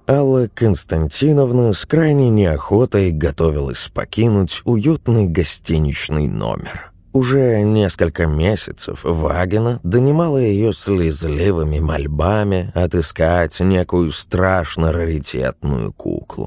Алла Константиновна с крайней неохотой готовилась покинуть уютный гостиничный номер. Уже несколько месяцев Вагина донимала ее слезливыми мольбами отыскать некую страшно раритетную куклу.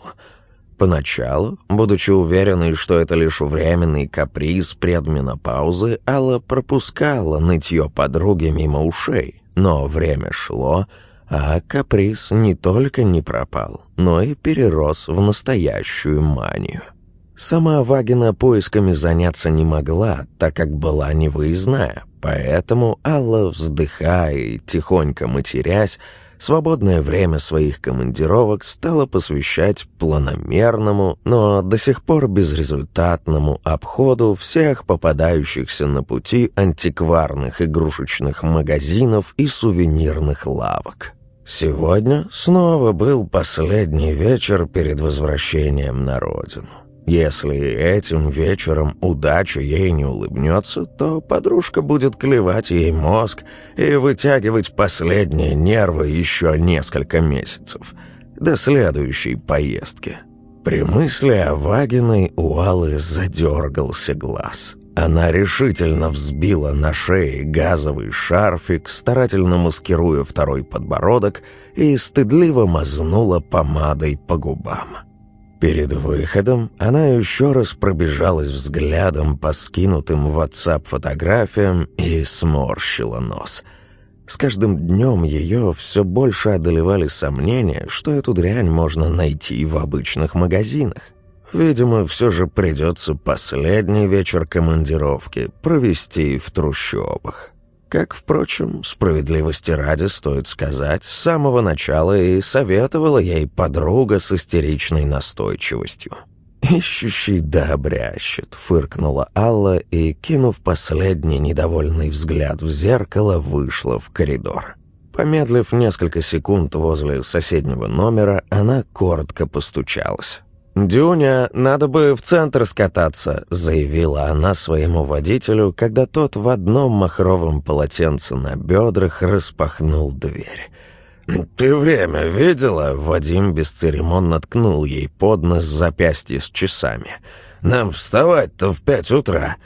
Поначалу, будучи уверенной, что это лишь временный каприз предменопаузы, Алла пропускала нытье подруги мимо ушей. Но время шло, а каприз не только не пропал, но и перерос в настоящую манию. Сама Вагина поисками заняться не могла, так как была невыездная, поэтому Алла, вздыхая и тихонько матерясь, свободное время своих командировок стала посвящать планомерному, но до сих пор безрезультатному обходу всех попадающихся на пути антикварных игрушечных магазинов и сувенирных лавок. Сегодня снова был последний вечер перед возвращением на родину. Если этим вечером удача ей не улыбнется, то подружка будет клевать ей мозг и вытягивать последние нервы еще несколько месяцев, до следующей поездки. При мысли о Вагиной у Аллы задергался глаз. Она решительно взбила на шее газовый шарфик, старательно маскируя второй подбородок, и стыдливо мазнула помадой по губам. Перед выходом она еще раз пробежалась взглядом по скинутым в WhatsApp фотографиям и сморщила нос. С каждым днем ее все больше одолевали сомнения, что эту дрянь можно найти в обычных магазинах. Видимо, все же придется последний вечер командировки провести в трущобах. Как, впрочем, справедливости ради стоит сказать, с самого начала и советовала ей подруга с истеричной настойчивостью. «Ищущий да обрящет», — фыркнула Алла и, кинув последний недовольный взгляд в зеркало, вышла в коридор. Помедлив несколько секунд возле соседнего номера, она коротко постучалась. «Дюня, надо бы в центр скататься», — заявила она своему водителю, когда тот в одном махровом полотенце на бедрах распахнул дверь. «Ты время видела?» — Вадим бесцеремонно ткнул ей под нос запястье с часами. «Нам вставать-то в 5 утра».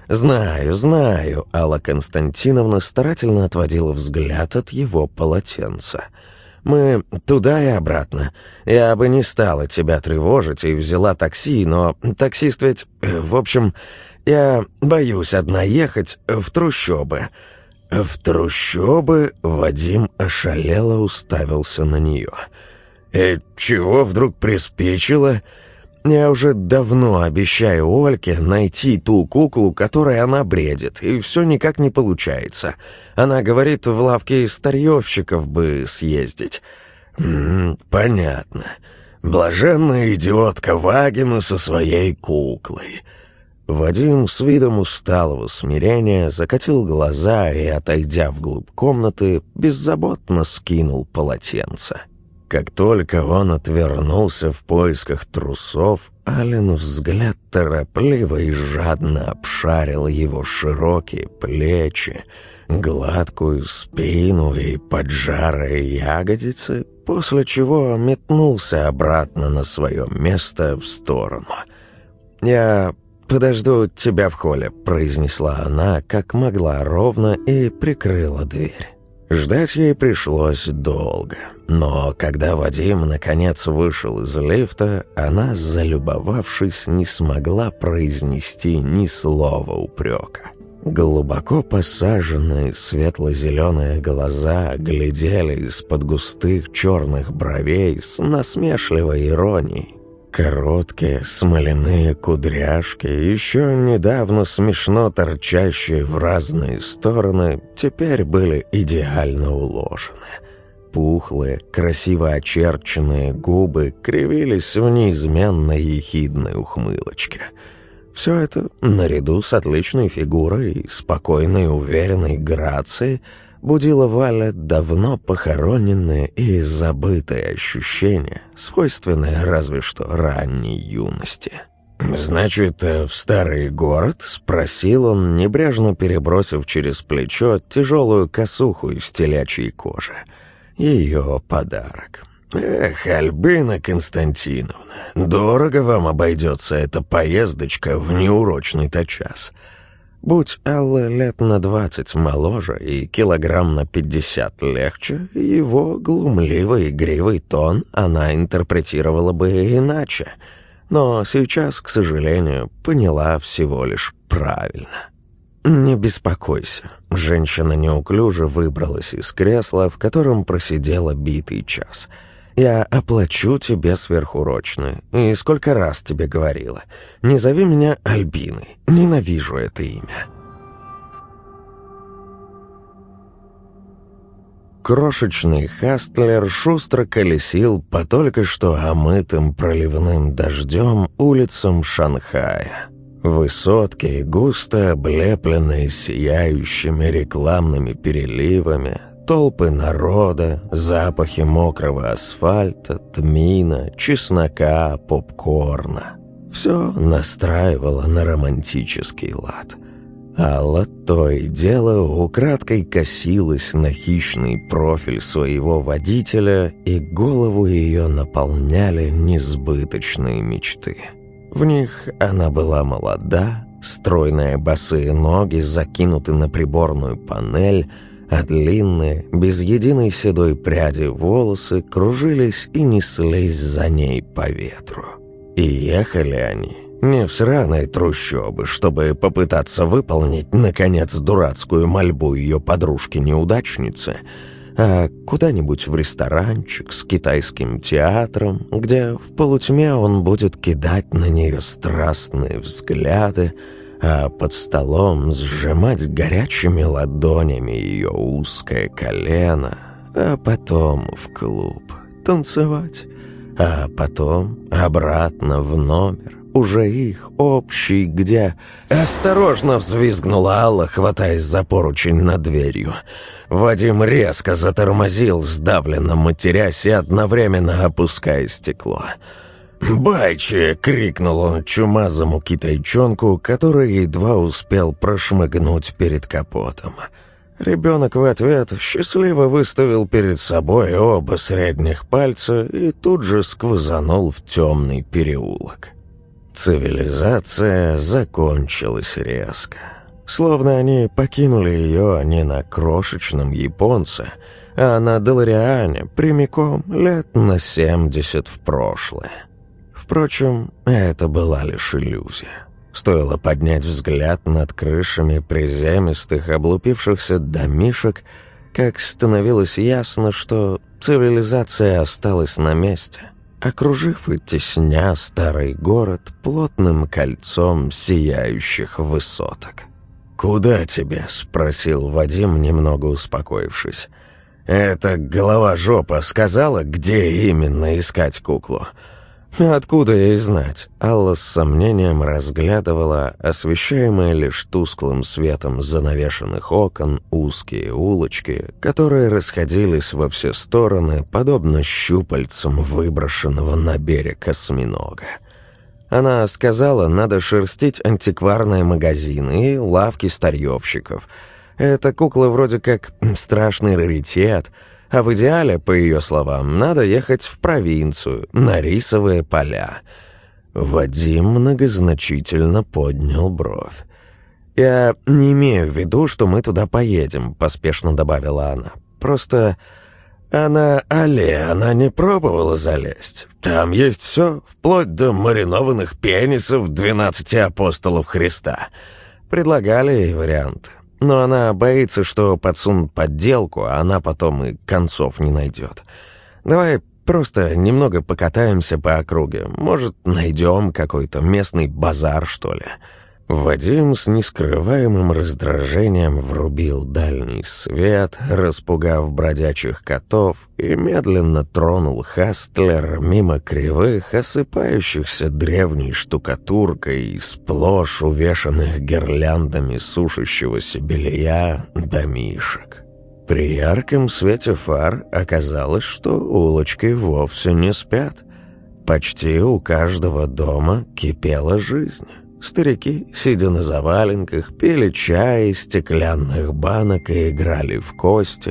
«Знаю», — Алла Константиновна старательно отводила взгляд от его полотенца. «Мы туда и обратно. Я бы не стала тебя тревожить и взяла такси, но таксист ведь... В общем, я боюсь одна ехать в трущобы». «В трущобы?» — Вадим ошалело уставился на нее. «И чего вдруг приспичило?» «Я уже давно обещаю Ольке найти ту куклу, которой она бредит, и все никак не получается. Она говорит, в лавке старьевщиков бы съездить». «Понятно. Блаженная идиотка Вагина со своей куклой». Вадим с видом усталого смирения закатил глаза и, отойдя вглубь комнаты, беззаботно скинул полотенце. Как только он отвернулся в поисках трусов, Ален взгляд торопливо и жадно обшарил его широкие плечи, гладкую спину и поджарые ягодицы, после чего метнулся обратно на свое место в сторону. «Я подожду тебя в холле», — произнесла она, как могла ровно, и прикрыла дверь. Ждать ей пришлось долго, но когда Вадим наконец вышел из лифта, она, залюбовавшись, не смогла произнести ни слова упрека. Глубоко посаженные светло-зеленые глаза глядели из-под густых черных бровей с насмешливой иронией. Короткие смоляные кудряшки, еще недавно смешно торчащие в разные стороны, теперь были идеально уложены. Пухлые, красиво очерченные губы кривились в неизменно ехидной ухмылочке. Все это, наряду с отличной фигурой и спокойной уверенной грацией, будило Вале давно похороненные и забытые ощущения, свойственные разве что ранней юности. «Значит, в старый город?» — спросил он, небрежно перебросив через плечо тяжелую косуху из телячьей кожи. Ее подарок. «Эх, Альбина Константиновна, дорого вам обойдется эта поездочка в неурочный-то час». Будь Алла лет на 20 моложе и килограмм на 50 легче, его глумливый игривый тон она интерпретировала бы иначе. Но сейчас, к сожалению, поняла всего лишь правильно. «Не беспокойся». Женщина неуклюже выбралась из кресла, в котором просидела битый час. «Я оплачу тебе сверхурочную. И сколько раз тебе говорила. Не зови меня Альбиной. Ненавижу это имя». Крошечный Хастлер шустро колесил по только что омытым проливным дождем улицам Шанхая. Высотки, густо облепленные сияющими рекламными переливами, толпы народа, запахи мокрого асфальта, тмина, чеснока, попкорна. Все настраивало на романтический лад. Алла то и дело украдкой косилась на хищный профиль своего водителя, и голову ее наполняли несбыточные мечты. В них она была молода, стройные босые ноги закинуты на приборную панель, а длинные, без единой седой пряди волосы кружились и неслись за ней по ветру. И ехали они не в сраной трущобы, чтобы попытаться выполнить, наконец, дурацкую мольбу ее подружки-неудачницы, а куда-нибудь в ресторанчик с китайским театром, где в полутьме он будет кидать на нее страстные взгляды, а под столом сжимать горячими ладонями ее узкое колено, а потом в клуб танцевать, а потом обратно в номер, уже их, общий, где... Осторожно взвизгнула Алла, хватаясь за поручень над дверью. Вадим резко затормозил, сдавленно матерясь и одновременно опуская стекло. «Байчи!» — крикнул он чумазому китайчонку, который едва успел прошмыгнуть перед капотом. Ребенок в ответ счастливо выставил перед собой оба средних пальца и тут же сквозанул в темный переулок. Цивилизация закончилась резко. Словно они покинули ее не на крошечном японце, а на Делариане прямиком лет на 70 в прошлое. Впрочем, это была лишь иллюзия. Стоило поднять взгляд над крышами приземистых, облупившихся домишек, как становилось ясно, что цивилизация осталась на месте, окружив и тесня старый город плотным кольцом сияющих высоток. «Куда тебе?» — спросил Вадим, немного успокоившись. «Эта голова-жопа сказала, где именно искать куклу?» «Откуда ей знать?» Алла с сомнением разглядывала освещаемые лишь тусклым светом занавешенных окон узкие улочки, которые расходились во все стороны, подобно щупальцам выброшенного на берег осьминога. Она сказала, надо шерстить антикварные магазины и лавки старьевщиков. Эта кукла вроде как страшный раритет, а в идеале, по ее словам, надо ехать в провинцию, на рисовые поля. Вадим многозначительно поднял бровь. «Я не имею в виду, что мы туда поедем», — поспешно добавила она. «Просто она не пробовала залезть. Там есть все, вплоть до маринованных пенисов 12 апостолов Христа. Предлагали ей варианты. Но она боится, что подсунут подделку, а она потом и концов не найдет. Давай просто немного покатаемся по округе. Может, найдем какой-то местный базар, что ли?» Вадим с нескрываемым раздражением врубил дальний свет, распугав бродячих котов, и медленно тронул Хастлер мимо кривых, осыпающихся древней штукатуркой и сплошь увешанных гирляндами сушащегося белья домишек. При ярком свете фар оказалось, что улочки вовсе не спят. Почти у каждого дома кипела жизнь. Старики, сидя на заваленках, пили чай из стеклянных банок и играли в кости.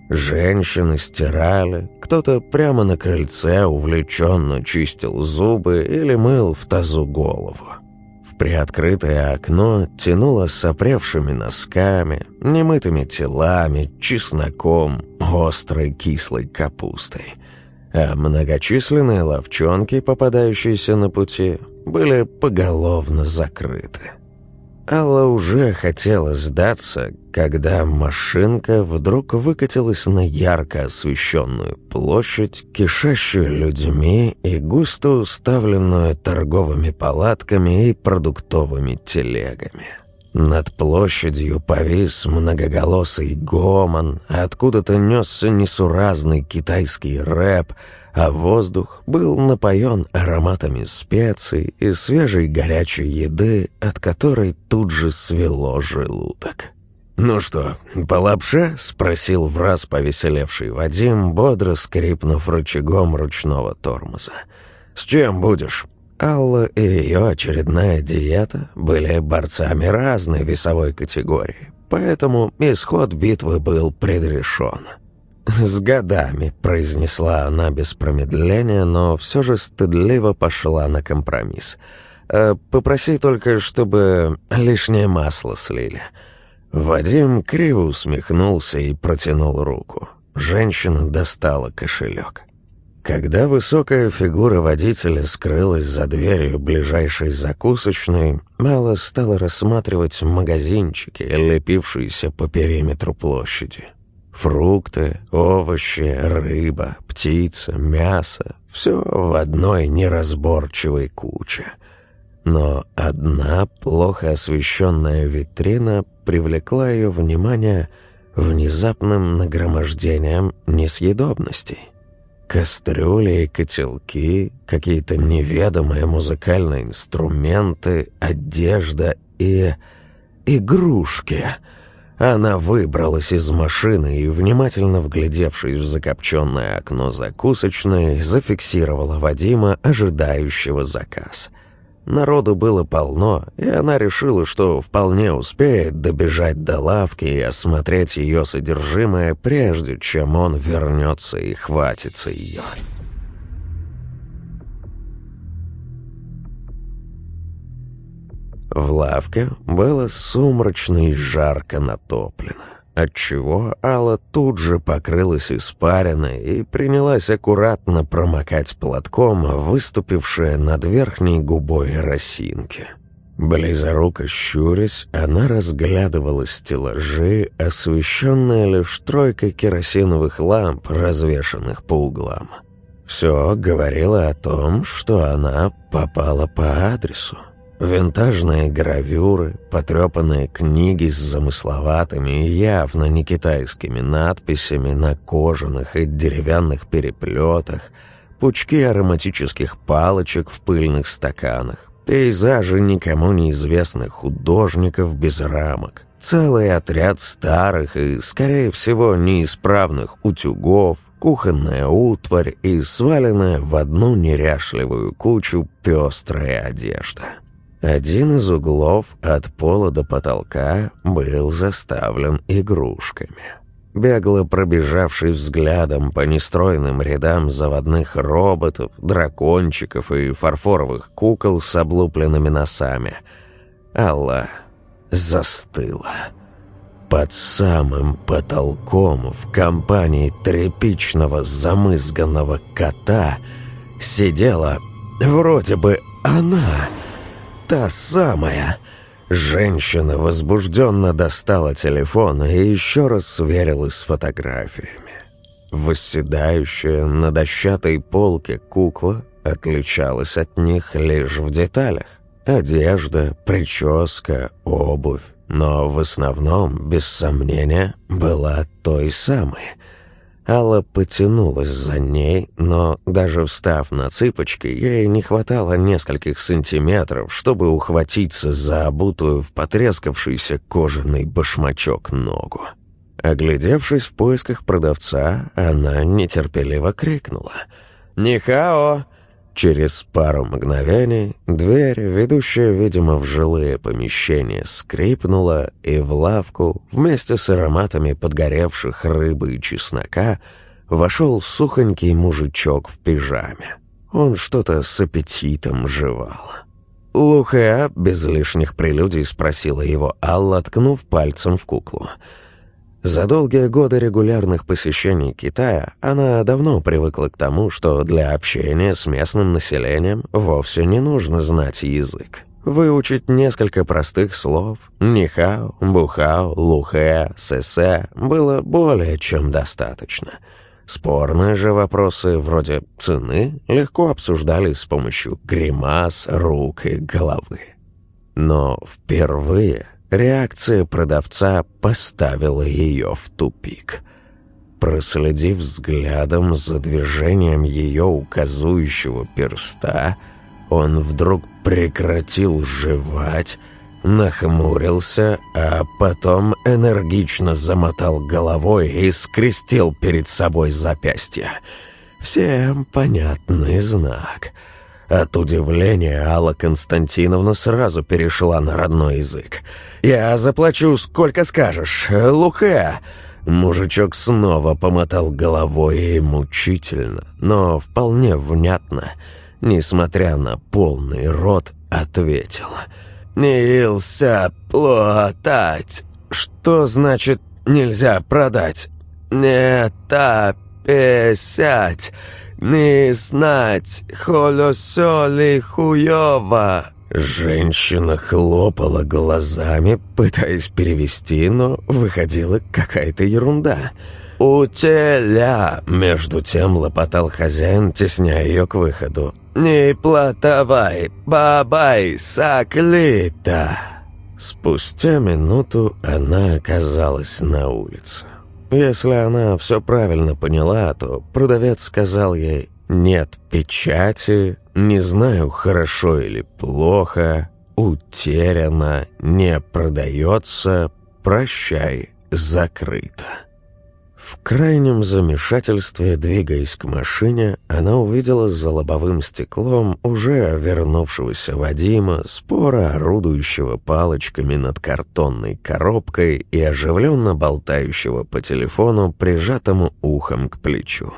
Женщины стирали, кто-то прямо на крыльце увлеченно чистил зубы или мыл в тазу голову. В приоткрытое окно тянуло сопревшими носками, немытыми телами, чесноком, острой кислой капустой. А многочисленные лавчонки, попадающиеся на пути, были поголовно закрыты. Алла уже хотела сдаться, когда машинка вдруг выкатилась на ярко освещенную площадь, кишащую людьми и густо уставленную торговыми палатками и продуктовыми телегами. Над площадью повис многоголосый гомон, а откуда-то несся несуразный китайский рэп, а воздух был напоен ароматами специй и свежей горячей еды, от которой тут же свело желудок. «Ну что, по лапше?» — спросил враз повеселевший Вадим, бодро скрипнув рычагом ручного тормоза. «С чем будешь?» Алла и ее очередная диета были борцами разной весовой категории, поэтому исход битвы был предрешен. «С годами», — произнесла она без промедления, но все же стыдливо пошла на компромисс. «Попроси только, чтобы лишнее масло слили». Вадим криво усмехнулся и протянул руку. Женщина достала кошелек. Когда высокая фигура водителя скрылась за дверью ближайшей закусочной, Алла стала рассматривать магазинчики, лепившиеся по периметру площади. Фрукты, овощи, рыба, птица, мясо — все в одной неразборчивой куче. Но одна плохо освещенная витрина привлекла ее внимание внезапным нагромождением несъедобностей. Кастрюли и котелки, какие-то неведомые музыкальные инструменты, одежда и игрушки. Она выбралась из машины и, внимательно вглядевшись в закопченное окно закусочной, зафиксировала Вадима, ожидающего заказ. Народу было полно, и она решила, что вполне успеет добежать до лавки и осмотреть ее содержимое, прежде чем он вернется и хватится ее. В лавке было сумрачно и жарко натоплено, отчего Алла тут же покрылась испариной и принялась аккуратно промокать платком выступившие над верхней губой росинки. Близоруко щурясь, она разглядывала стеллажи, освещенные лишь тройкой керосиновых ламп, развешанных по углам. Все говорило о том, что она попала по адресу. Винтажные гравюры, потрепанные книги с замысловатыми и явно не китайскими надписями на кожаных и деревянных переплетах, пучки ароматических палочек в пыльных стаканах, пейзажи никому неизвестных художников без рамок, целый отряд старых и, скорее всего, неисправных утюгов, кухонная утварь и сваленная в одну неряшливую кучу пестрая одежда. Один из углов от пола до потолка был заставлен игрушками. Бегло пробежавшись взглядом по нестройным рядам заводных роботов, дракончиков и фарфоровых кукол с облупленными носами, Алла застыла. Под самым потолком в компании тряпичного замызганного кота сидела вроде бы она... Та самая. Женщина возбужденно достала телефон и еще раз сверилась с фотографиями. Восседающая на дощатой полке кукла отличалась от них лишь в деталях. Одежда, прическа, обувь, но в основном, без сомнения, была той самой. Алла потянулась за ней, но даже встав на цыпочки, ей не хватало нескольких сантиметров, чтобы ухватиться за обутую в потрескавшийся кожаный башмачок ногу. Оглядевшись в поисках продавца, она нетерпеливо крикнула: «Нихао! Через пару мгновений дверь, ведущая, видимо, в жилые помещения, скрипнула, и в лавку вместе с ароматами подгоревших рыбы и чеснока вошел сухонький мужичок в пижаме. Он что-то с аппетитом жевал. «Лухэ?» — без лишних прелюдий спросила его Алла, ткнув пальцем в куклу. За долгие годы регулярных посещений Китая она давно привыкла к тому, что для общения с местным населением вовсе не нужно знать язык. Выучить несколько простых слов «нихао», «бухао», «лухэ», «сэсэ» было более чем достаточно. Спорные же вопросы вроде цены легко обсуждались с помощью гримас, рук и головы. Но впервые реакция продавца поставила ее в тупик. Проследив взглядом за движением ее указующего перста, он вдруг прекратил жевать, нахмурился, а потом энергично замотал головой и скрестил перед собой запястья. Всем понятный знак. От удивления Алла Константиновна сразу перешла на родной язык. «Я заплачу, сколько скажешь, Лухэ!» Мужичок снова помотал головой и мучительно, но вполне внятно, несмотря на полный рот, ответил: «Нельзя платать». «Что значит «нельзя продать»?» «Не та писать, не знать, холосо ли хуёво». Женщина хлопала глазами, пытаясь перевести, но выходила какая-то ерунда. «У теля», — между тем лопотал хозяин, тесняя ее к выходу. «Не платовай, бабай, саклита». Спустя минуту она оказалась на улице. Если она все правильно поняла, то продавец сказал ей: «Нет печати, не знаю, хорошо или плохо, утеряно, не продается, прощай, закрыто». В крайнем замешательстве, двигаясь к машине, она увидела за лобовым стеклом уже вернувшегося Вадима, споро орудующего палочками над картонной коробкой и оживленно болтающего по телефону, прижатому ухом к плечу.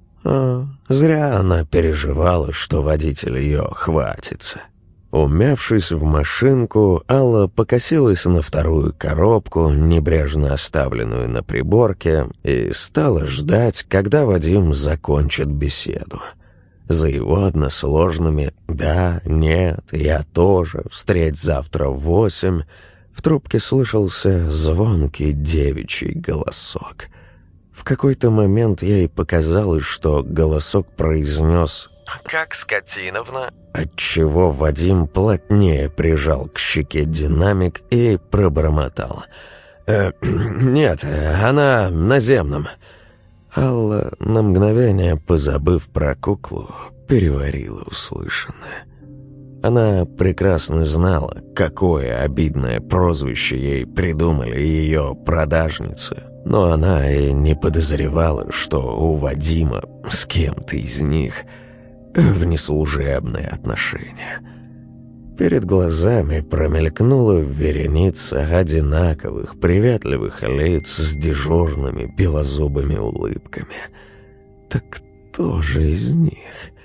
Зря она переживала, что водитель ее хватится. Умявшись в машинку, Алла покосилась на вторую коробку, небрежно оставленную на приборке, и стала ждать, когда Вадим закончит беседу. За его односложными «да», «нет», «я тоже», «встреть завтра в 8» в трубке слышался звонкий девичий голосок. В какой-то момент ей показалось, что голосок произнес «Как Скотиновна?», отчего Вадим плотнее прижал к щеке динамик и пробормотал: «Нет, она на земном». Алла, на мгновение позабыв про куклу, переварила услышанное. Она прекрасно знала, какое обидное прозвище ей придумали ее продажницы, но она и не подозревала, что у Вадима с кем-то из них внеслужебные отношения. Перед глазами промелькнула вереница одинаковых приветливых лиц с дежурными белозубыми улыбками. Так кто же из них?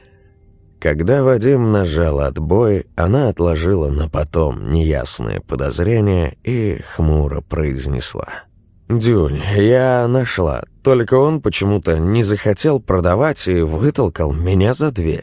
Когда Вадим нажал отбой, она отложила на потом неясное подозрение и хмуро произнесла: «Дюнь, я нашла, только он почему-то не захотел продавать и вытолкал меня за дверь».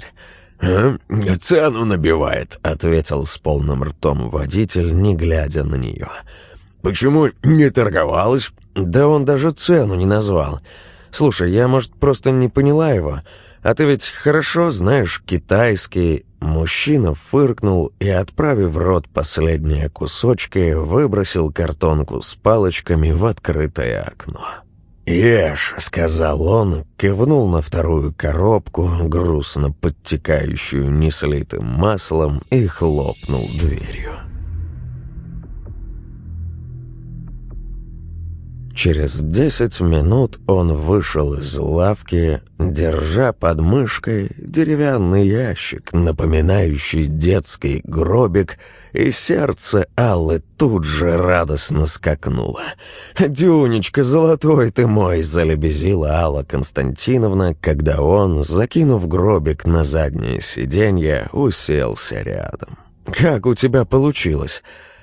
«Цену набивает», — ответил с полным ртом водитель, не глядя на нее. «Почему не торговалась?» «Да он даже цену не назвал. Слушай, я, может, просто не поняла его, а ты ведь хорошо знаешь китайский». Мужчина фыркнул и, отправив в рот последние кусочки, выбросил картонку с палочками в открытое окно. «Ешь», — сказал он, кивнул на вторую коробку, грустно подтекающую неслитым маслом, и хлопнул дверью. Через 10 минут он вышел из лавки, держа под мышкой деревянный ящик, напоминающий детский гробик, и сердце Аллы тут же радостно скакнуло. «Дюнечка, золотой ты мой!» — залебезила Алла Константиновна, когда он, закинув гробик на заднее сиденье, уселся рядом. «Как у тебя получилось?»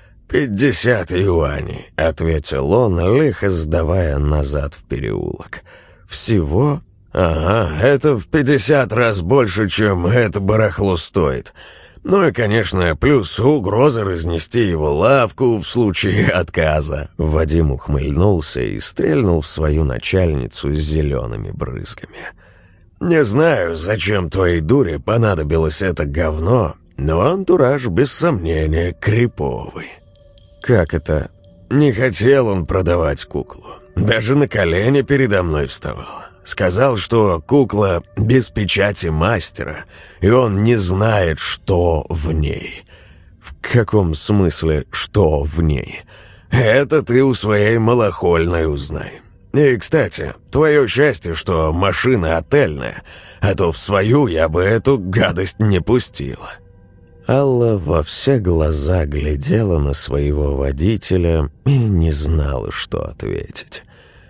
50 юаней», — ответил он, лихо сдавая назад в переулок. «Всего? Ага, это в 50 раз больше, чем это барахло стоит. Ну и, конечно, плюс угроза разнести его лавку в случае отказа». Вадим ухмыльнулся и стрельнул в свою начальницу зелеными брызгами. «Не знаю, зачем твоей дуре понадобилось это говно, но антураж, без сомнения, криповый». «Как это?» «Не хотел он продавать куклу. Даже на колени передо мной вставал. Сказал, что кукла без печати мастера, и он не знает, что в ней». «В каком смысле, что в ней?» «Это ты у своей малохольной узнай. И, кстати, твое счастье, что машина отельная, а то в свою я бы эту гадость не пустила». Алла во все глаза глядела на своего водителя и не знала, что ответить.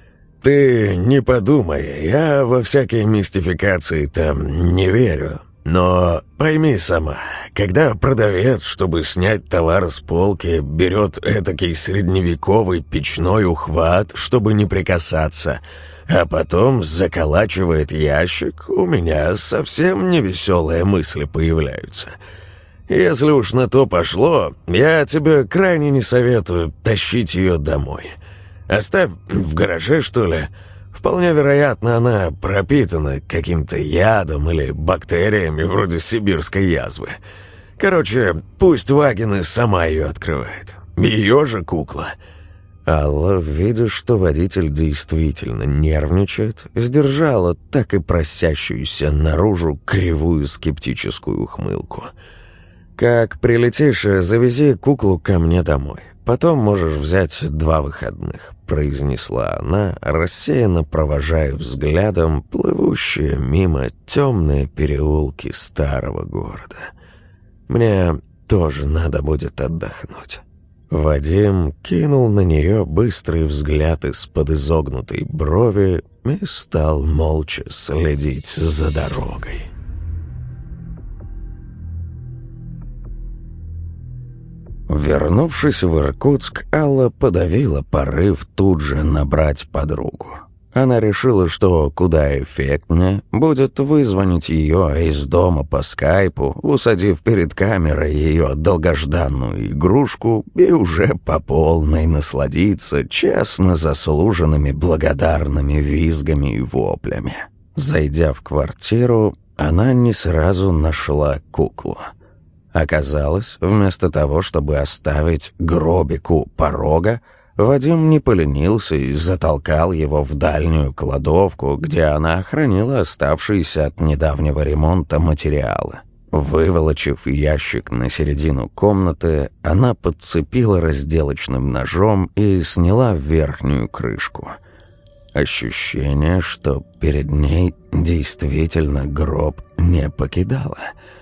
«Ты не подумай, я во всякие мистификации там не верю. Но пойми сама, когда продавец, чтобы снять товар с полки, берет этакий средневековый печной ухват, чтобы не прикасаться, а потом заколачивает ящик, у меня совсем невеселые мысли появляются». Если уж на то пошло, я тебе крайне не советую тащить ее домой. Оставь в гараже, что ли. Вполне вероятно, она пропитана каким-то ядом или бактериями вроде сибирской язвы. Короче, пусть Вагина сама ее открывает. Ее же кукла». Алла, видя, что водитель действительно нервничает, сдержала так и просящуюся наружу кривую скептическую ухмылку. «Как прилетишь, завези куклу ко мне домой. Потом можешь взять 2 выходных», — произнесла она, рассеянно провожая взглядом плывущие мимо темные переулки старого города. «Мне тоже надо будет отдохнуть». Вадим кинул на нее быстрый взгляд из-под изогнутой брови и стал молча следить за дорогой. Вернувшись в Иркутск, Алла подавила порыв тут же набрать подругу. Она решила, что куда эффектнее будет вызвонить ее из дома по скайпу, усадив перед камерой ее долгожданную игрушку и уже по полной насладиться честно заслуженными благодарными визгами и воплями. Зайдя в квартиру, она не сразу нашла куклу. Оказалось, вместо того, чтобы оставить гробик у порога, Вадим не поленился и затолкал его в дальнюю кладовку, где она хранила оставшиеся от недавнего ремонта материалы. Выволочив ящик на середину комнаты, она подцепила разделочным ножом и сняла верхнюю крышку. Ощущение, что перед ней действительно гроб не покидало.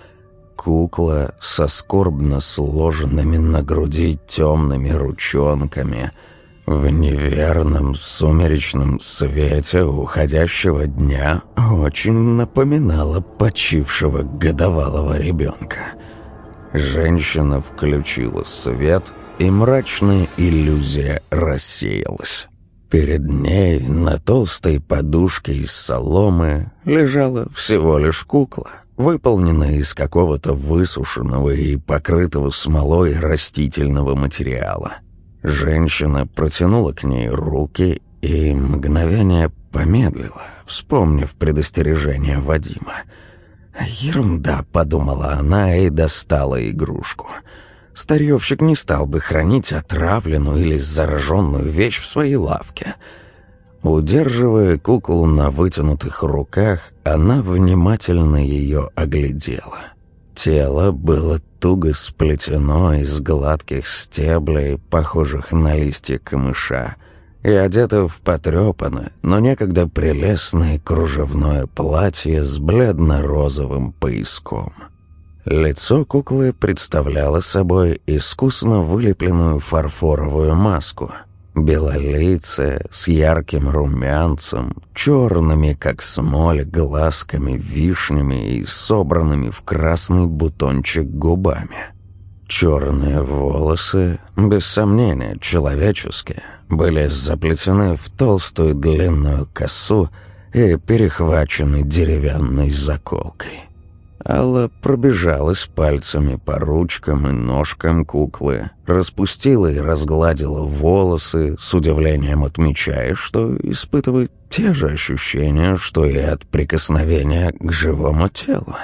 Кукла со скорбно сложенными на груди темными ручонками в неверном сумеречном свете уходящего дня очень напоминала почившего годовалого ребенка. Женщина включила свет, и мрачная иллюзия рассеялась. Перед ней на толстой подушке из соломы лежала всего лишь кукла, выполненная из какого-то высушенного и покрытого смолой растительного материала. Женщина протянула к ней руки и мгновение помедлила, вспомнив предостережение Вадима. «Ерунда», — подумала она и достала игрушку. Старьевщик не стал бы хранить отравленную или зараженную вещь в своей лавке. Удерживая куклу на вытянутых руках, она внимательно ее оглядела. Тело было туго сплетено из гладких стеблей, похожих на листья камыша, и одета в потрепанное, но некогда прелестное кружевное платье с бледно-розовым пояском. Лицо куклы представляло собой искусно вылепленную фарфоровую маску, белолицая, с ярким румянцем, черными, как смоль, глазками, вишнями и собранными в красный бутончик губами. Черные волосы, без сомнения, человеческие, были заплетены в толстую длинную косу и перехвачены деревянной заколкой. Алла пробежалась пальцами по ручкам и ножкам куклы, распустила и разгладила волосы, с удивлением отмечая, что испытывает те же ощущения, что и от прикосновения к живому телу.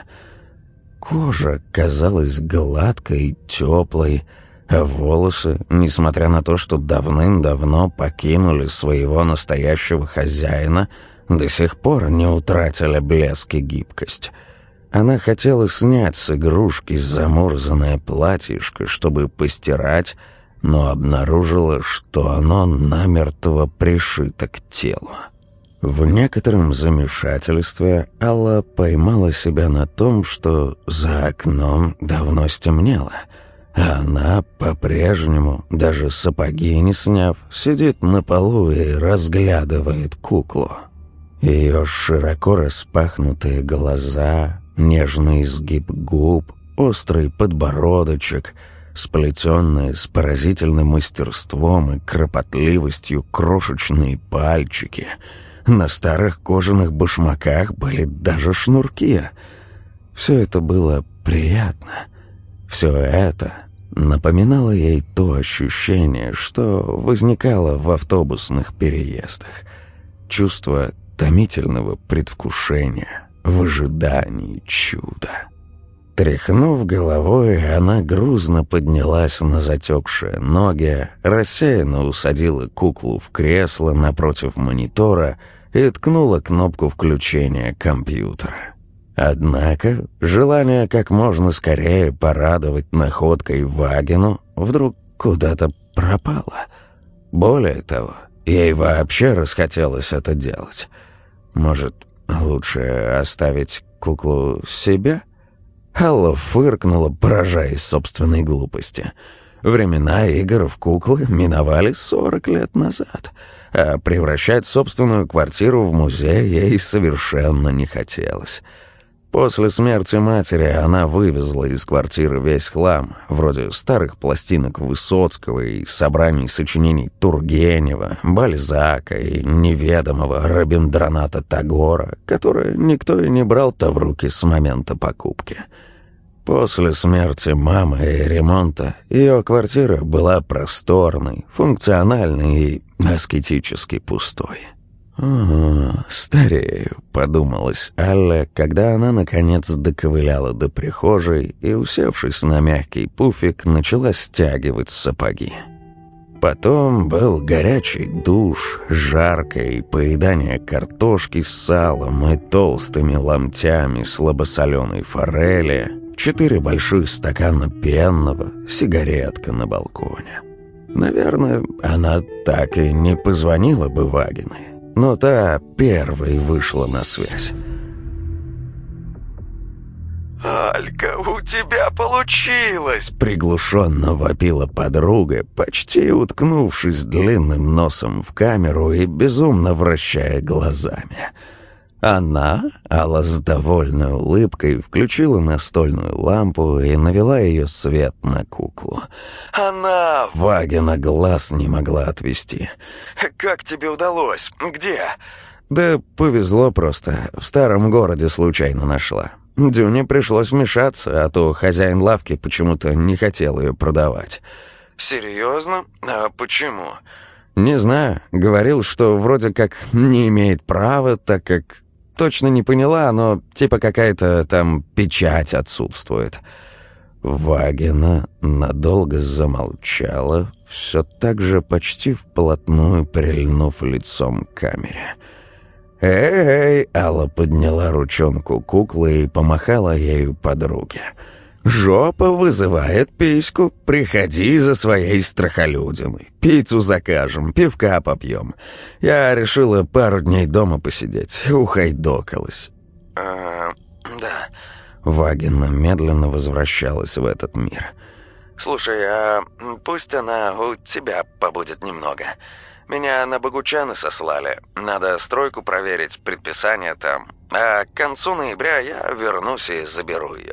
Кожа казалась гладкой и теплой, а волосы, несмотря на то, что давным-давно покинули своего настоящего хозяина, до сих пор не утратили блеск и гибкость. Она хотела снять с игрушки замурзанное платьишко, чтобы постирать, но обнаружила, что оно намертво пришито к телу. В некотором замешательстве Алла поймала себя на том, что за окном давно стемнело, а она по-прежнему, даже сапоги не сняв, сидит на полу и разглядывает куклу. Ее широко распахнутые глаза, нежный изгиб губ, острый подбородочек, сплетенные с поразительным мастерством и кропотливостью крошечные пальчики. На старых кожаных башмаках были даже шнурки. Все это было приятно. Все это напоминало ей то ощущение, что возникало в автобусных переездах. Чувство томительного предвкушения, в ожидании чуда. Тряхнув головой, она грузно поднялась на затекшие ноги, рассеянно усадила куклу в кресло напротив монитора и ткнула кнопку включения компьютера. Однако желание как можно скорее порадовать находкой Вагину вдруг куда-то пропало. Более того, ей вообще расхотелось это делать. Может, лучше оставить куклу себе? Алла фыркнула, поражаясь собственной глупости. Времена игр в куклы миновали 40 лет назад, а превращать собственную квартиру в музей ей совершенно не хотелось. После смерти матери она вывезла из квартиры весь хлам, вроде старых пластинок Высоцкого и собраний сочинений Тургенева, Бальзака и неведомого Рабиндраната Тагора, которые никто и не брал-то в руки с момента покупки. После смерти мамы и ремонта ее квартира была просторной, функциональной и аскетически пустой. «Старею», — подумалась Алла, когда она, наконец, доковыляла до прихожей и, усевшись на мягкий пуфик, начала стягивать сапоги. Потом был горячий душ, жаркое поедание картошки с салом и толстыми ломтями слабосоленой форели, 4 больших стакана пенного, сигаретка на балконе. Наверное, она так и не позвонила бы Вагиной, но та первой вышла на связь. «Алька, у тебя получилось!» — приглушенно вопила подруга, почти уткнувшись длинным носом в камеру и безумно вращая глазами. Алла с довольной улыбкой включила настольную лампу и навела ее свет на куклу. Вагина глаз не могла отвести. «Как тебе удалось? Где?» «Да повезло просто. В старом городе случайно нашла. Дюне пришлось вмешаться, а то хозяин лавки почему-то не хотел ее продавать». «Серьезно? А почему?» «Не знаю. Говорил, что вроде как не имеет права, так как...» Точно не поняла, но типа какая-то там печать отсутствует». Вагина надолго замолчала, все так же почти вплотную прильнув лицом к камере. «Эй!» — Алла подняла ручонку куклы и помахала ею подруге. Жопа вызывает письку, приходи за своей страхолюдиной. Пиццу закажем, пивка попьем. Я решила пару дней дома посидеть, ухайдокалась». Да. Вагина медленно возвращалась в этот мир. Слушай, а пусть она у тебя побудет немного. Меня на Богучаны сослали. Надо стройку проверить, предписание там. А к концу ноября я вернусь и заберу ее».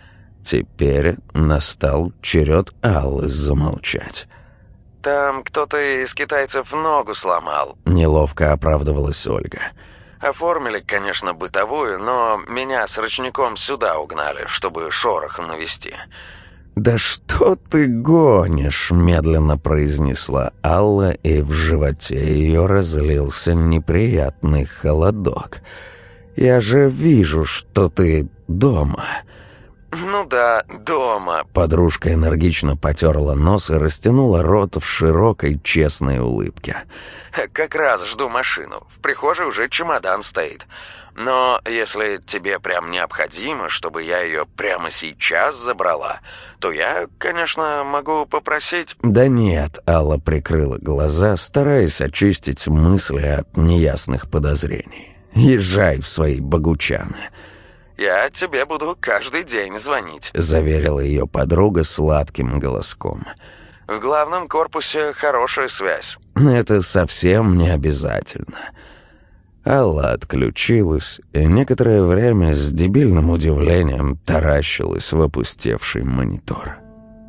Теперь настал черед Аллы замолчать. «Там кто-то из китайцев ногу сломал», — неловко оправдывалась Ольга. «Оформили, конечно, бытовую, но меня с ручником сюда угнали, чтобы шорох навести». «Да что ты гонишь?» — медленно произнесла Алла, и в животе ее разлился неприятный холодок. «Я же вижу, что ты дома». «Ну да, дома». Подружка энергично потерла нос и растянула рот в широкой, честной улыбке. «Как раз жду машину. В прихожей уже чемодан стоит. Но если тебе прям необходимо, чтобы я ее прямо сейчас забрала, то я, конечно, могу попросить...» «Да нет», — Алла прикрыла глаза, стараясь очистить мысли от неясных подозрений. «Езжай в свои Богучаны». «Я тебе буду каждый день звонить», — заверила ее подруга сладким голоском. «В главном корпусе хорошая связь». «Это совсем не обязательно». Алла отключилась и некоторое время с дебильным удивлением таращилась в опустевший монитор.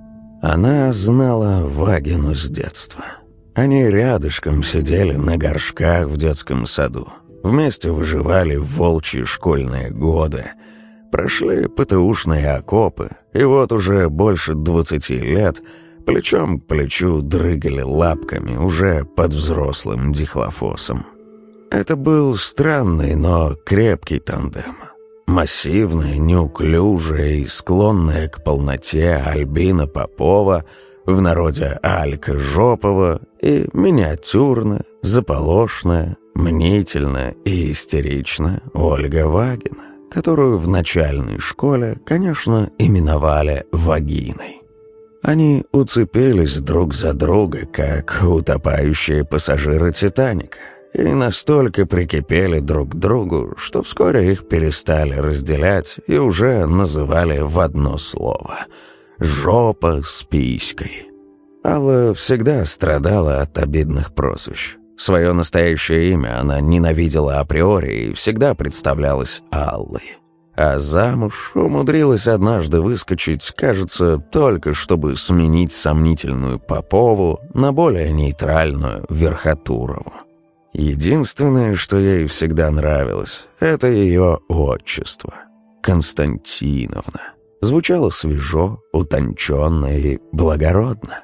Она знала Вагину с детства. Они рядышком сидели на горшках в детском саду. Вместе выживали в волчьи школьные годы. Прошли ПТУшные окопы, и вот уже больше 20 лет плечом к плечу дрыгали лапками уже под взрослым дихлофосом. Это был странный, но крепкий тандем. Массивная, неуклюжая и склонная к полноте Альбина Попова, в народе Алька Жопова, и миниатюрная, заполошная, мнительная и истеричная Ольга Вагина, которую в начальной школе, конечно, именовали Вагиной. Они уцепились друг за друга, как утопающие пассажиры «Титаника», и настолько прикипели друг к другу, что вскоре их перестали разделять и уже называли в одно слово — «жопа с писькой». Алла всегда страдала от обидных прозвищ. Свое настоящее имя она ненавидела априори и всегда представлялась Аллой. А замуж умудрилась однажды выскочить, кажется, только чтобы сменить сомнительную Попову на более нейтральную Верхотурову. Единственное, что ей всегда нравилось, это ее отчество — Константиновна. Звучало свежо, утонченно и благородно.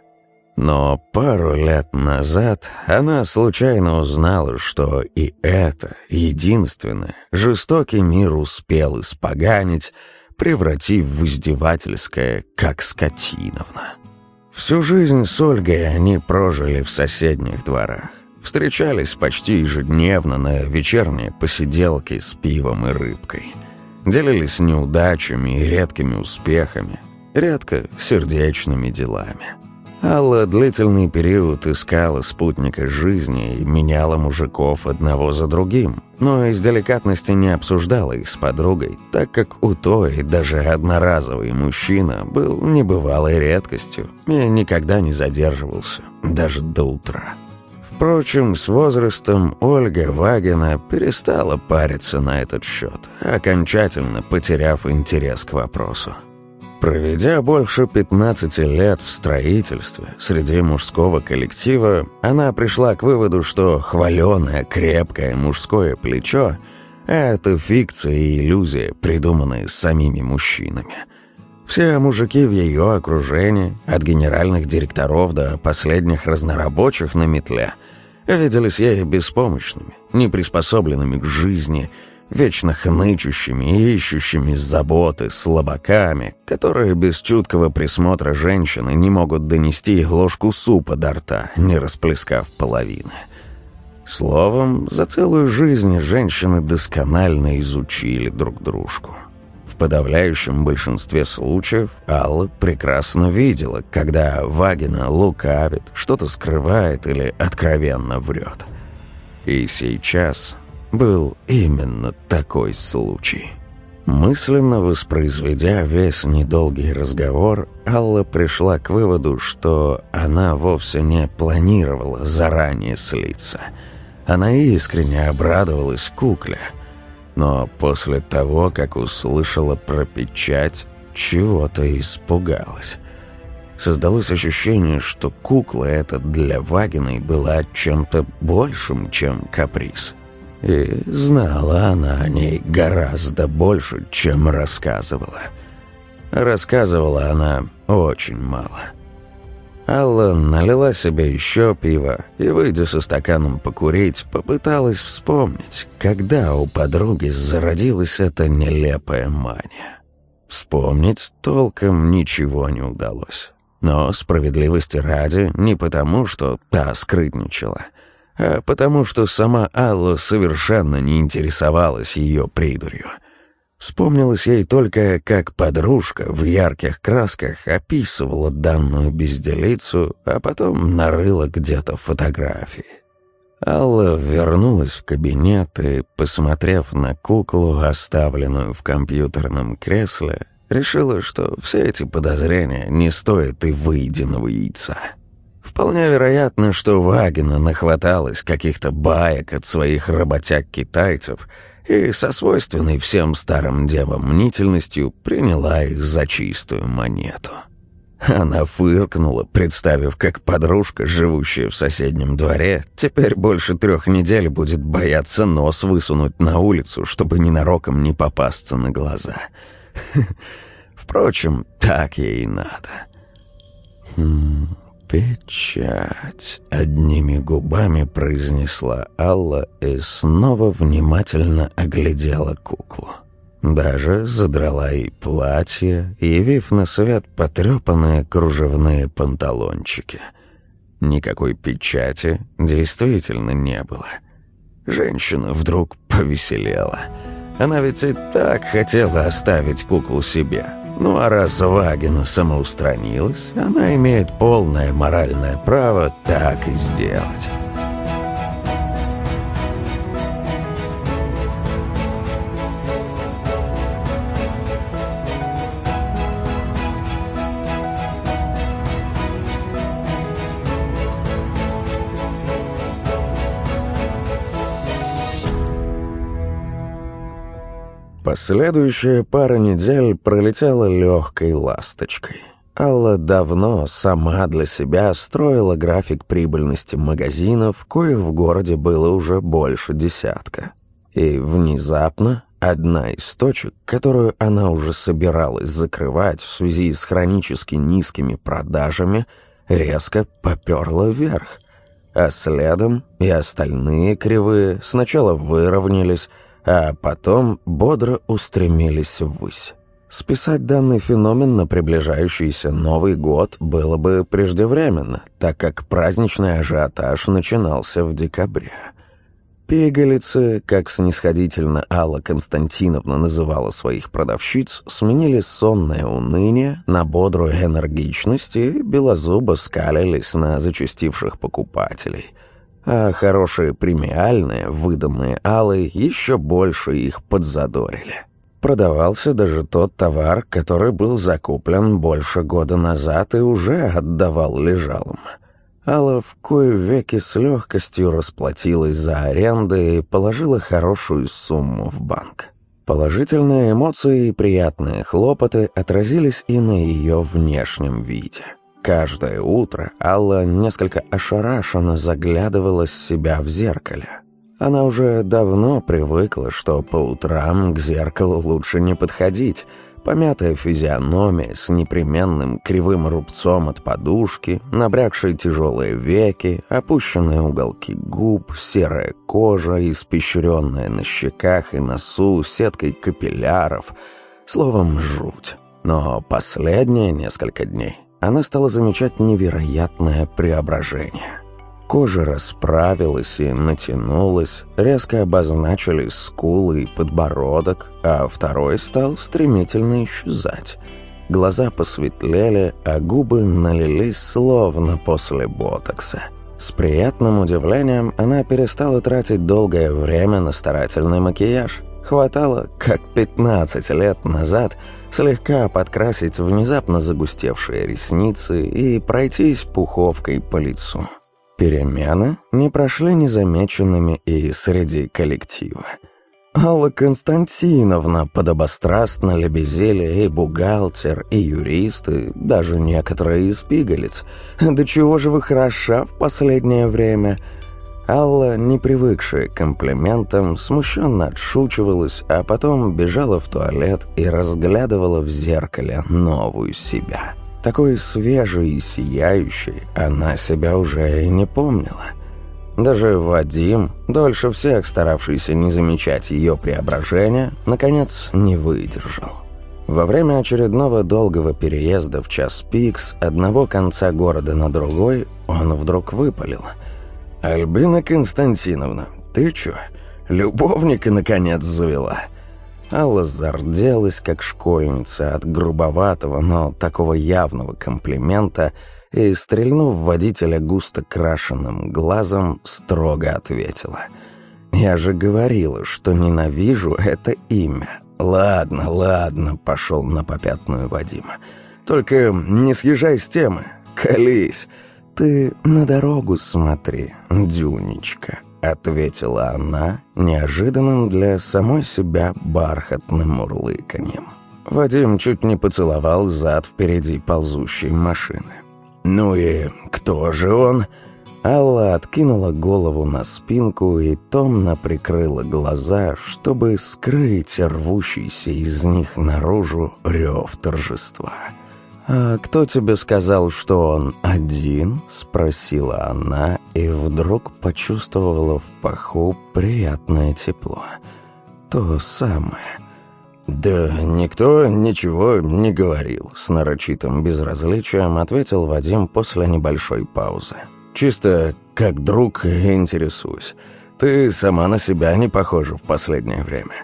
Но пару лет назад она случайно узнала, что и это единственное жестокий мир успел испоганить, превратив в издевательское «как скотиновна». Всю жизнь с Ольгой они прожили в соседних дворах. Встречались почти ежедневно на вечерние посиделки с пивом и рыбкой. Делились неудачами и редкими успехами, редко сердечными делами. Алла длительный период искала спутника жизни и меняла мужиков одного за другим, но из деликатности не обсуждала их с подругой, так как у той даже одноразовый мужчина был небывалой редкостью и никогда не задерживался, даже до утра. Впрочем, с возрастом Ольга Вагина перестала париться на этот счет, окончательно потеряв интерес к вопросу. Проведя больше 15 лет в строительстве среди мужского коллектива, она пришла к выводу, что хваленое крепкое мужское плечо — это фикция и иллюзия, придуманные самими мужчинами. Все мужики в ее окружении, от генеральных директоров до последних разнорабочих на метле, виделись ей беспомощными, неприспособленными к жизни, вечно хнычущими и ищущими заботы слабаками, которые без чуткого присмотра женщины не могут донести ложку супа до рта, не расплескав половины. Словом, за целую жизнь женщины досконально изучили друг дружку. В подавляющем большинстве случаев Алла прекрасно видела, когда Вагина лукавит, что-то скрывает или откровенно врет. И сейчас был именно такой случай. Мысленно воспроизведя весь недолгий разговор, Алла пришла к выводу, что она вовсе не планировала заранее слиться. Она искренне обрадовалась кукле, но после того, как услышала про печать, чего-то испугалась. Создалось ощущение, что кукла эта для Вагиной была чем-то большим, чем каприз. И знала она о ней гораздо больше, чем рассказывала. Рассказывала она очень мало. Алла налила себе еще пива и, выйдя со стаканом покурить, попыталась вспомнить, когда у подруги зародилась эта нелепая мания. Вспомнить толком ничего не удалось. Но справедливости ради не потому, что та скрытничала, а потому что сама Алла совершенно не интересовалась ее придурью. Вспомнилось ей только, как подружка в ярких красках описывала данную безделицу, а потом нарыла где-то фотографии. Алла вернулась в кабинет и, посмотрев на куклу, оставленную в компьютерном кресле, решила, что все эти подозрения не стоят и выеденного яйца. Вполне вероятно, что Вагина нахваталась каких-то баек от своих работяг-китайцев и со свойственной всем старым девам мнительностью приняла их за чистую монету. Она фыркнула, представив, как подружка, живущая в соседнем дворе, теперь больше 3 недель будет бояться нос высунуть на улицу, чтобы ненароком не попасться на глаза. Впрочем, так ей и надо. «Печать», — одними губами произнесла Алла и снова внимательно оглядела куклу. Даже задрала ей платье, явив на свет потрепанные кружевные панталончики. Никакой печати действительно не было. Женщина вдруг повеселела. Она ведь и так хотела оставить куклу себе. Ну а раз Вагина самоустранилась, она имеет полное моральное право так и сделать. Последующая пара недель пролетела легкой ласточкой. Алла давно сама для себя строила график прибыльности магазинов, коих в городе было уже больше 10. И внезапно одна из точек, которую она уже собиралась закрывать в связи с хронически низкими продажами, резко поперла вверх. А следом и остальные кривые сначала выровнялись, а потом бодро устремились ввысь. Списать данный феномен на приближающийся Новый год было бы преждевременно, так как праздничный ажиотаж начинался в декабре. Пигалицы, как снисходительно Алла Константиновна называла своих продавщиц, сменили сонное уныние на бодрую энергичность и белозубо скалились на зачастивших покупателей. А хорошие премиальные, выданные Аллой, еще больше их подзадорили. Продавался даже тот товар, который был закуплен больше года назад и уже отдавал лежалым. Алла в кои веки с легкостью расплатилась за аренды и положила хорошую сумму в банк. Положительные эмоции и приятные хлопоты отразились и на ее внешнем виде. Каждое утро Алла несколько ошарашенно заглядывала себя в зеркале. Она уже давно привыкла, что по утрам к зеркалу лучше не подходить. Помятая физиономия с непременным кривым рубцом от подушки, набрякшие тяжелые веки, опущенные уголки губ, серая кожа, испещренная на щеках и носу сеткой капилляров. Словом, жуть. Но последние несколько дней она стала замечать невероятное преображение. Кожа расправилась и натянулась, резко обозначились скулы и подбородок, а второй стал стремительно исчезать. Глаза посветлели, а губы налились словно после ботокса. С приятным удивлением она перестала тратить долгое время на старательный макияж. Хватало, как 15 лет назад, слегка подкрасить внезапно загустевшие ресницы и пройтись пуховкой по лицу. Перемены не прошли незамеченными и среди коллектива. Алла Константиновна подобострастно лебезили и бухгалтер, и юристы, даже некоторые из пигалиц. «Да чего же вы хороша в последнее время?» Алла, не привыкшая к комплиментам, смущенно отшучивалась, а потом бежала в туалет и разглядывала в зеркале новую себя. Такой свежей и сияющей она себя уже и не помнила. Даже Вадим, дольше всех старавшийся не замечать ее преображения, наконец не выдержал. Во время очередного долгого переезда в час пик с одного конца города на другой он вдруг выпалил: «Альбина Константиновна, ты чё, любовника наконец завела?» Алла зарделась, как школьница, от грубоватого, но такого явного комплимента, и, стрельнув водителя густо крашенным глазом, строго ответила: «Я же говорила, что ненавижу это имя». «Ладно», — пошел на попятную Вадим. «Только не съезжай с темы, колись». «Ты на дорогу смотри, Дюнечка», — ответила она неожиданным для самой себя бархатным мурлыканьем. Вадим чуть не поцеловал зад впереди ползущей машины. «Ну и кто же он?» Алла откинула голову на спинку и томно прикрыла глаза, чтобы скрыть рвущийся из них наружу рев торжества. «А кто тебе сказал, что он один?» — спросила она и вдруг почувствовала в паху приятное тепло. То самое. «Да никто ничего не говорил», — с нарочитым безразличием ответил Вадим после небольшой паузы. «Чисто как друг интересуюсь. Ты сама на себя не похожа в последнее время».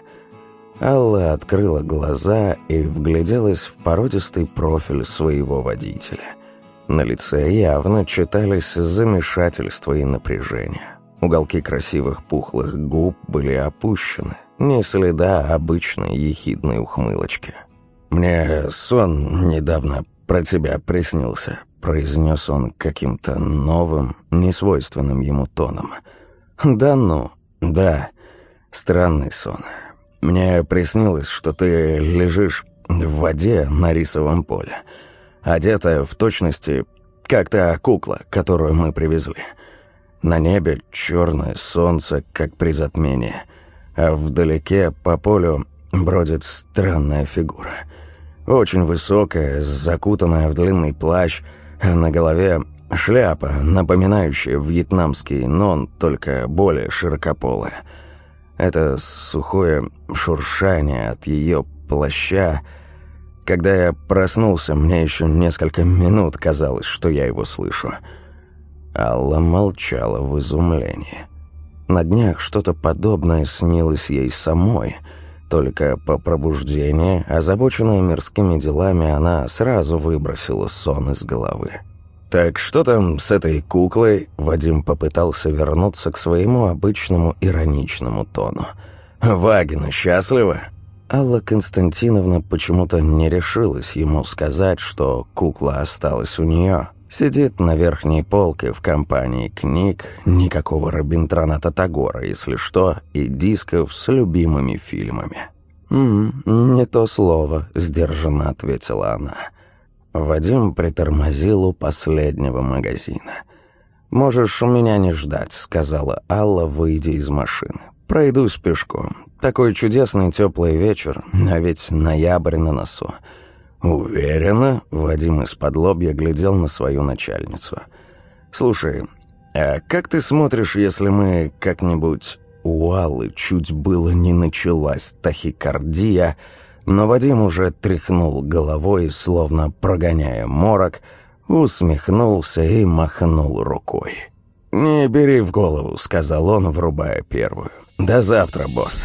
Алла открыла глаза и вгляделась в породистый профиль своего водителя. На лице явно читались замешательство и напряжение. Уголки красивых пухлых губ были опущены, ни следа обычной ехидной ухмылочки. «Мне сон недавно про тебя приснился», — произнес он каким-то новым, несвойственным ему тоном. «Да ну?» «Да, странный сон. Мне приснилось, что ты лежишь в воде на рисовом поле, одетая в точности, как та кукла, которую мы привезли. На небе черное солнце, как при затмении, а вдалеке по полю бродит странная фигура. Очень высокая, закутанная в длинный плащ, а на голове шляпа, напоминающая вьетнамский нон, только более широкополая. Это сухое шуршание от ее плаща. Когда я проснулся, мне еще несколько минут казалось, что я его слышу». Алла молчала в изумлении. На днях что-то подобное снилось ей самой. Только по пробуждении, озабоченная мирскими делами, она сразу выбросила сон из головы. «Так что там с этой куклой?» Вадим попытался вернуться к своему обычному ироничному тону. «Вагина счастлива?» Алла Константиновна почему-то не решилась ему сказать, что кукла осталась у нее. Сидит на верхней полке в компании книг, никакого Робинтроната Тагора, если что, и дисков с любимыми фильмами. «Не то слово», — сдержанно ответила она. Вадим притормозил у последнего магазина. «Можешь у меня не ждать», — сказала Алла, выйдя из машины. «Пройдусь пешком. Такой чудесный теплый вечер, а ведь ноябрь на носу». «Уверена?» — Вадим из-подлобья глядел на свою начальницу. «Слушай, а как ты смотришь, если мы как-нибудь...» У Аллы чуть было не началась тахикардия, но Вадим уже тряхнул головой, словно прогоняя морок, усмехнулся и махнул рукой. «Не бери в голову», — сказал он, врубая первую. «До завтра, босс».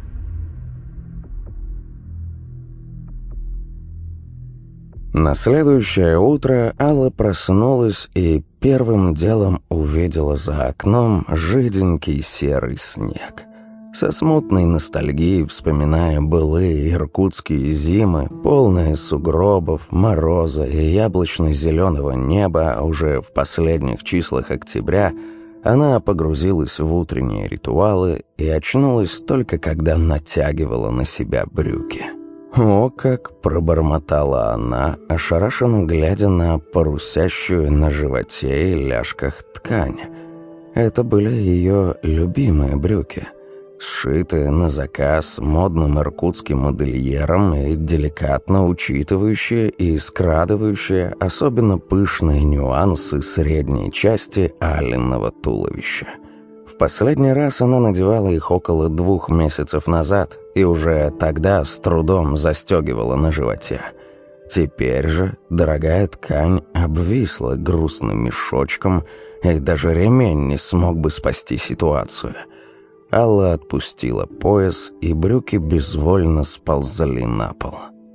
На следующее утро Алла проснулась и первым делом увидела за окном жиденький серый снег. Со смутной ностальгией, вспоминая былые иркутские зимы, полные сугробов, мороза и яблочно-зеленого неба, уже в последних числах октября, она погрузилась в утренние ритуалы и очнулась только когда натягивала на себя брюки. «О как!» — пробормотала она, ошарашенно глядя на парусящую на животе и ляжках ткань. Это были ее любимые брюки, сшитые на заказ модным иркутским модельером и деликатно учитывающие и скрадывающие особенно пышные нюансы средней части Алиного туловища. В последний раз она надевала их около 2 месяцев назад и уже тогда с трудом застегивала на животе. Теперь же дорогая ткань обвисла грустным мешочком, и даже ремень не смог бы спасти ситуацию. Алла отпустила пояс, и брюки безвольно сползали на пол.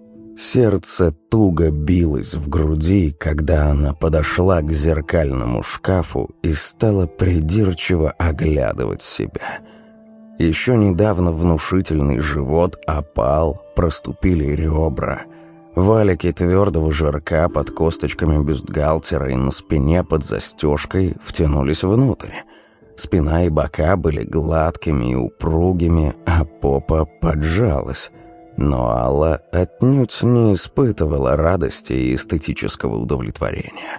Сердце туго билось в груди, когда она подошла к зеркальному шкафу и стала придирчиво оглядывать себя. Еще недавно внушительный живот опал, проступили ребра. Валики твердого жирка под косточками бюстгальтера и на спине под застежкой втянулись внутрь. Спина и бока были гладкими и упругими, а попа поджалась. Но Алла отнюдь не испытывала радости и эстетического удовлетворения.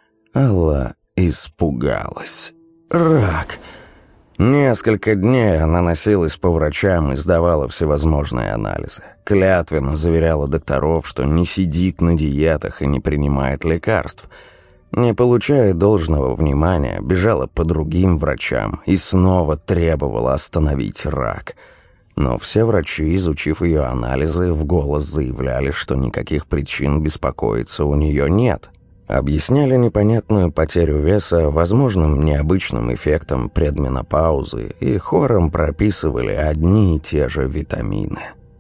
Алла испугалась. Рак! Несколько дней она носилась по врачам и сдавала всевозможные анализы. Клятвенно заверяла докторов, что не сидит на диетах и не принимает лекарств. Не получая должного внимания, бежала по другим врачам и снова требовала остановить рак. Но все врачи, изучив ее анализы, в голос заявляли, что никаких причин беспокоиться у нее нет. Объясняли непонятную потерю веса возможным необычным эффектом предменопаузы и хором прописывали одни и те же витамины.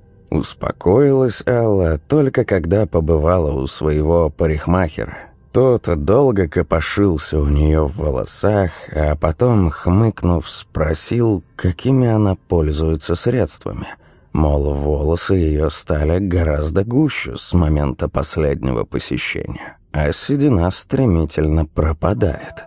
Успокоилась Алла только когда побывала у своего парикмахера. Тот долго копошился у нее в волосах, а потом, хмыкнув, спросил, какими она пользуется средствами. Мол, волосы ее стали гораздо гуще с момента последнего посещения, а седина стремительно пропадает.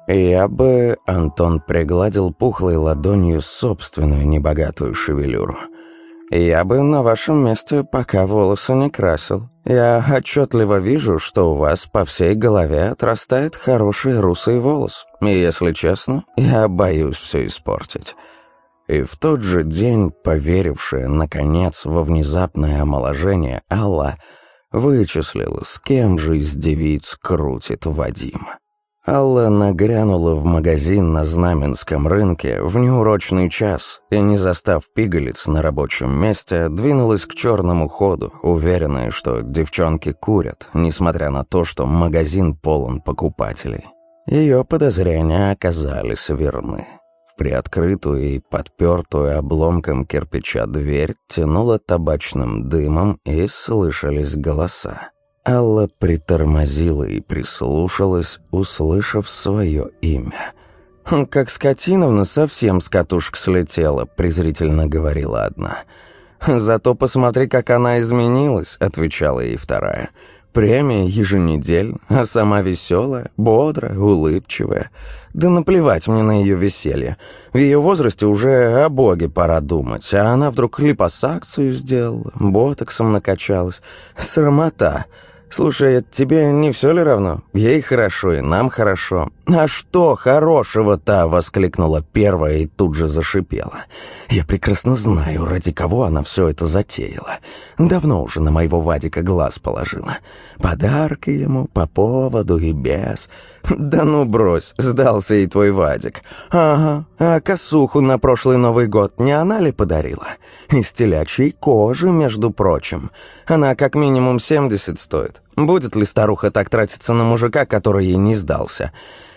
Антон пригладил пухлой ладонью собственную небогатую шевелюру. «Я бы на вашем месте пока волосы не красил. Я отчетливо вижу, что у вас по всей голове отрастает хороший русый волос. И, если честно, я боюсь все испортить». И в тот же день, поверившая, наконец, во внезапное омоложение, Алла вычислила, с кем же из девиц крутит Вадим. Алла нагрянула в магазин на Знаменском рынке в неурочный час и, не застав пигалиц на рабочем месте, двинулась к черному ходу, уверенная, что девчонки курят, несмотря на то, что магазин полон покупателей. Ее подозрения оказались верны. В приоткрытую и подпертую обломком кирпича дверь тянуло табачным дымом и слышались голоса. Алла притормозила и прислушалась, услышав свое имя. «Как Скотиновна совсем с катушек слетела», — презрительно говорила одна. «Зато посмотри, как она изменилась», — отвечала ей вторая. «Премия еженедельно, а сама веселая, бодрая, улыбчивая. Да наплевать мне на ее веселье. В ее возрасте уже о Боге пора думать, а она вдруг липосакцию сделала, ботоксом накачалась. Срамота. Слушай, тебе не все ли равно? Ей хорошо, и нам хорошо». «А что хорошего-то?» — воскликнула первая и тут же зашипела. «Я прекрасно знаю, ради кого она все это затеяла. Давно уже на моего Вадика глаз положила. Подарки ему по поводу и без. Да ну брось, сдался ей твой Вадик. Ага, а косуху на прошлый Новый год не она ли подарила? Из телячьей кожи, между прочим. Она как минимум 70 стоит. Будет ли старуха так тратиться на мужика, который ей не сдался?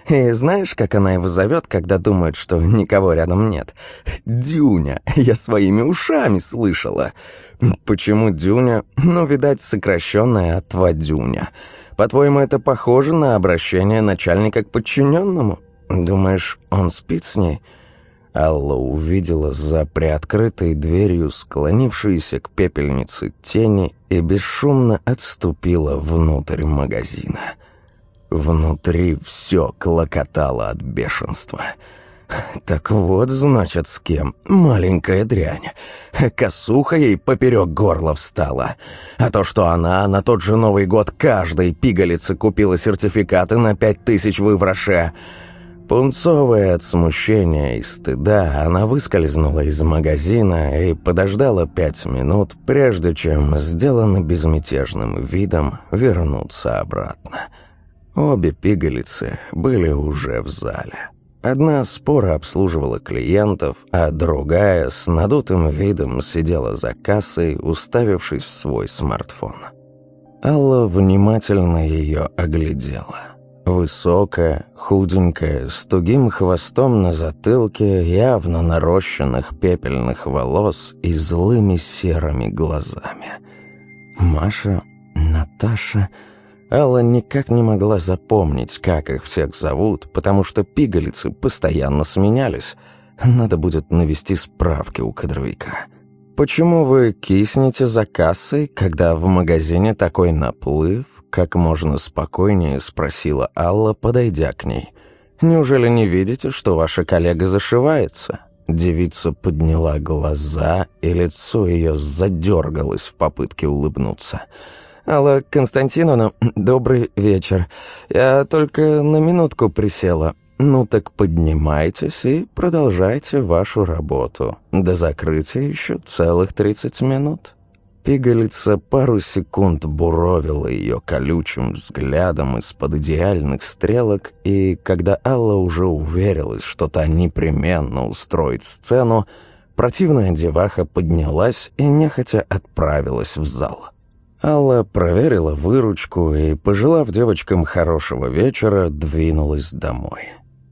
И знаешь, как она его зовет, когда думает, что никого рядом нет? Дюня. Я своими ушами слышала. Почему Дюня? Ну, видать, сокращенная от Вадюня. По-твоему, это похоже на обращение начальника к подчиненному? Думаешь, он спит с ней?» Алла увидела за приоткрытой дверью склонившиеся к пепельнице тени и бесшумно отступила внутрь магазина. Внутри все клокотало от бешенства. «Так вот, значит, с кем? Маленькая дрянь. Косуха ей поперек горла встала. А то, что она на тот же Новый год каждой пигалице купила сертификаты на 5000 в Ивраше». Пунцовая от смущения и стыда, она выскользнула из магазина и подождала 5 минут, прежде чем, сделанно безмятежным видом, вернуться обратно. Обе пигалицы были уже в зале. Одна споро обслуживала клиентов, а другая с надутым видом сидела за кассой, уставившись в свой смартфон. Алла внимательно ее оглядела. Высокая, худенькая, с тугим хвостом на затылке, явно нарощенных пепельных волос и злыми серыми глазами. Маша, Наташа... Алла никак не могла запомнить, как их всех зовут, потому что пигалицы постоянно сменялись. Надо будет навести справки у кадровика. «Почему вы киснете за кассой, когда в магазине такой наплыв?» Как можно спокойнее спросила Алла, подойдя к ней. «Неужели не видите, что ваша коллега зашивается?» Девица подняла глаза, и лицо ее задергалось в попытке улыбнуться. «Алла Константиновна, добрый вечер. Я только на минутку присела. Ну так поднимайтесь и продолжайте вашу работу. До закрытия еще целых 30 минут». Пигалица пару секунд буровила ее колючим взглядом из-под идеальных стрелок, и когда Алла уже уверилась, что та непременно устроит сцену, противная деваха поднялась и нехотя отправилась в зал. Алла проверила выручку и, пожелав девочкам хорошего вечера, двинулась домой.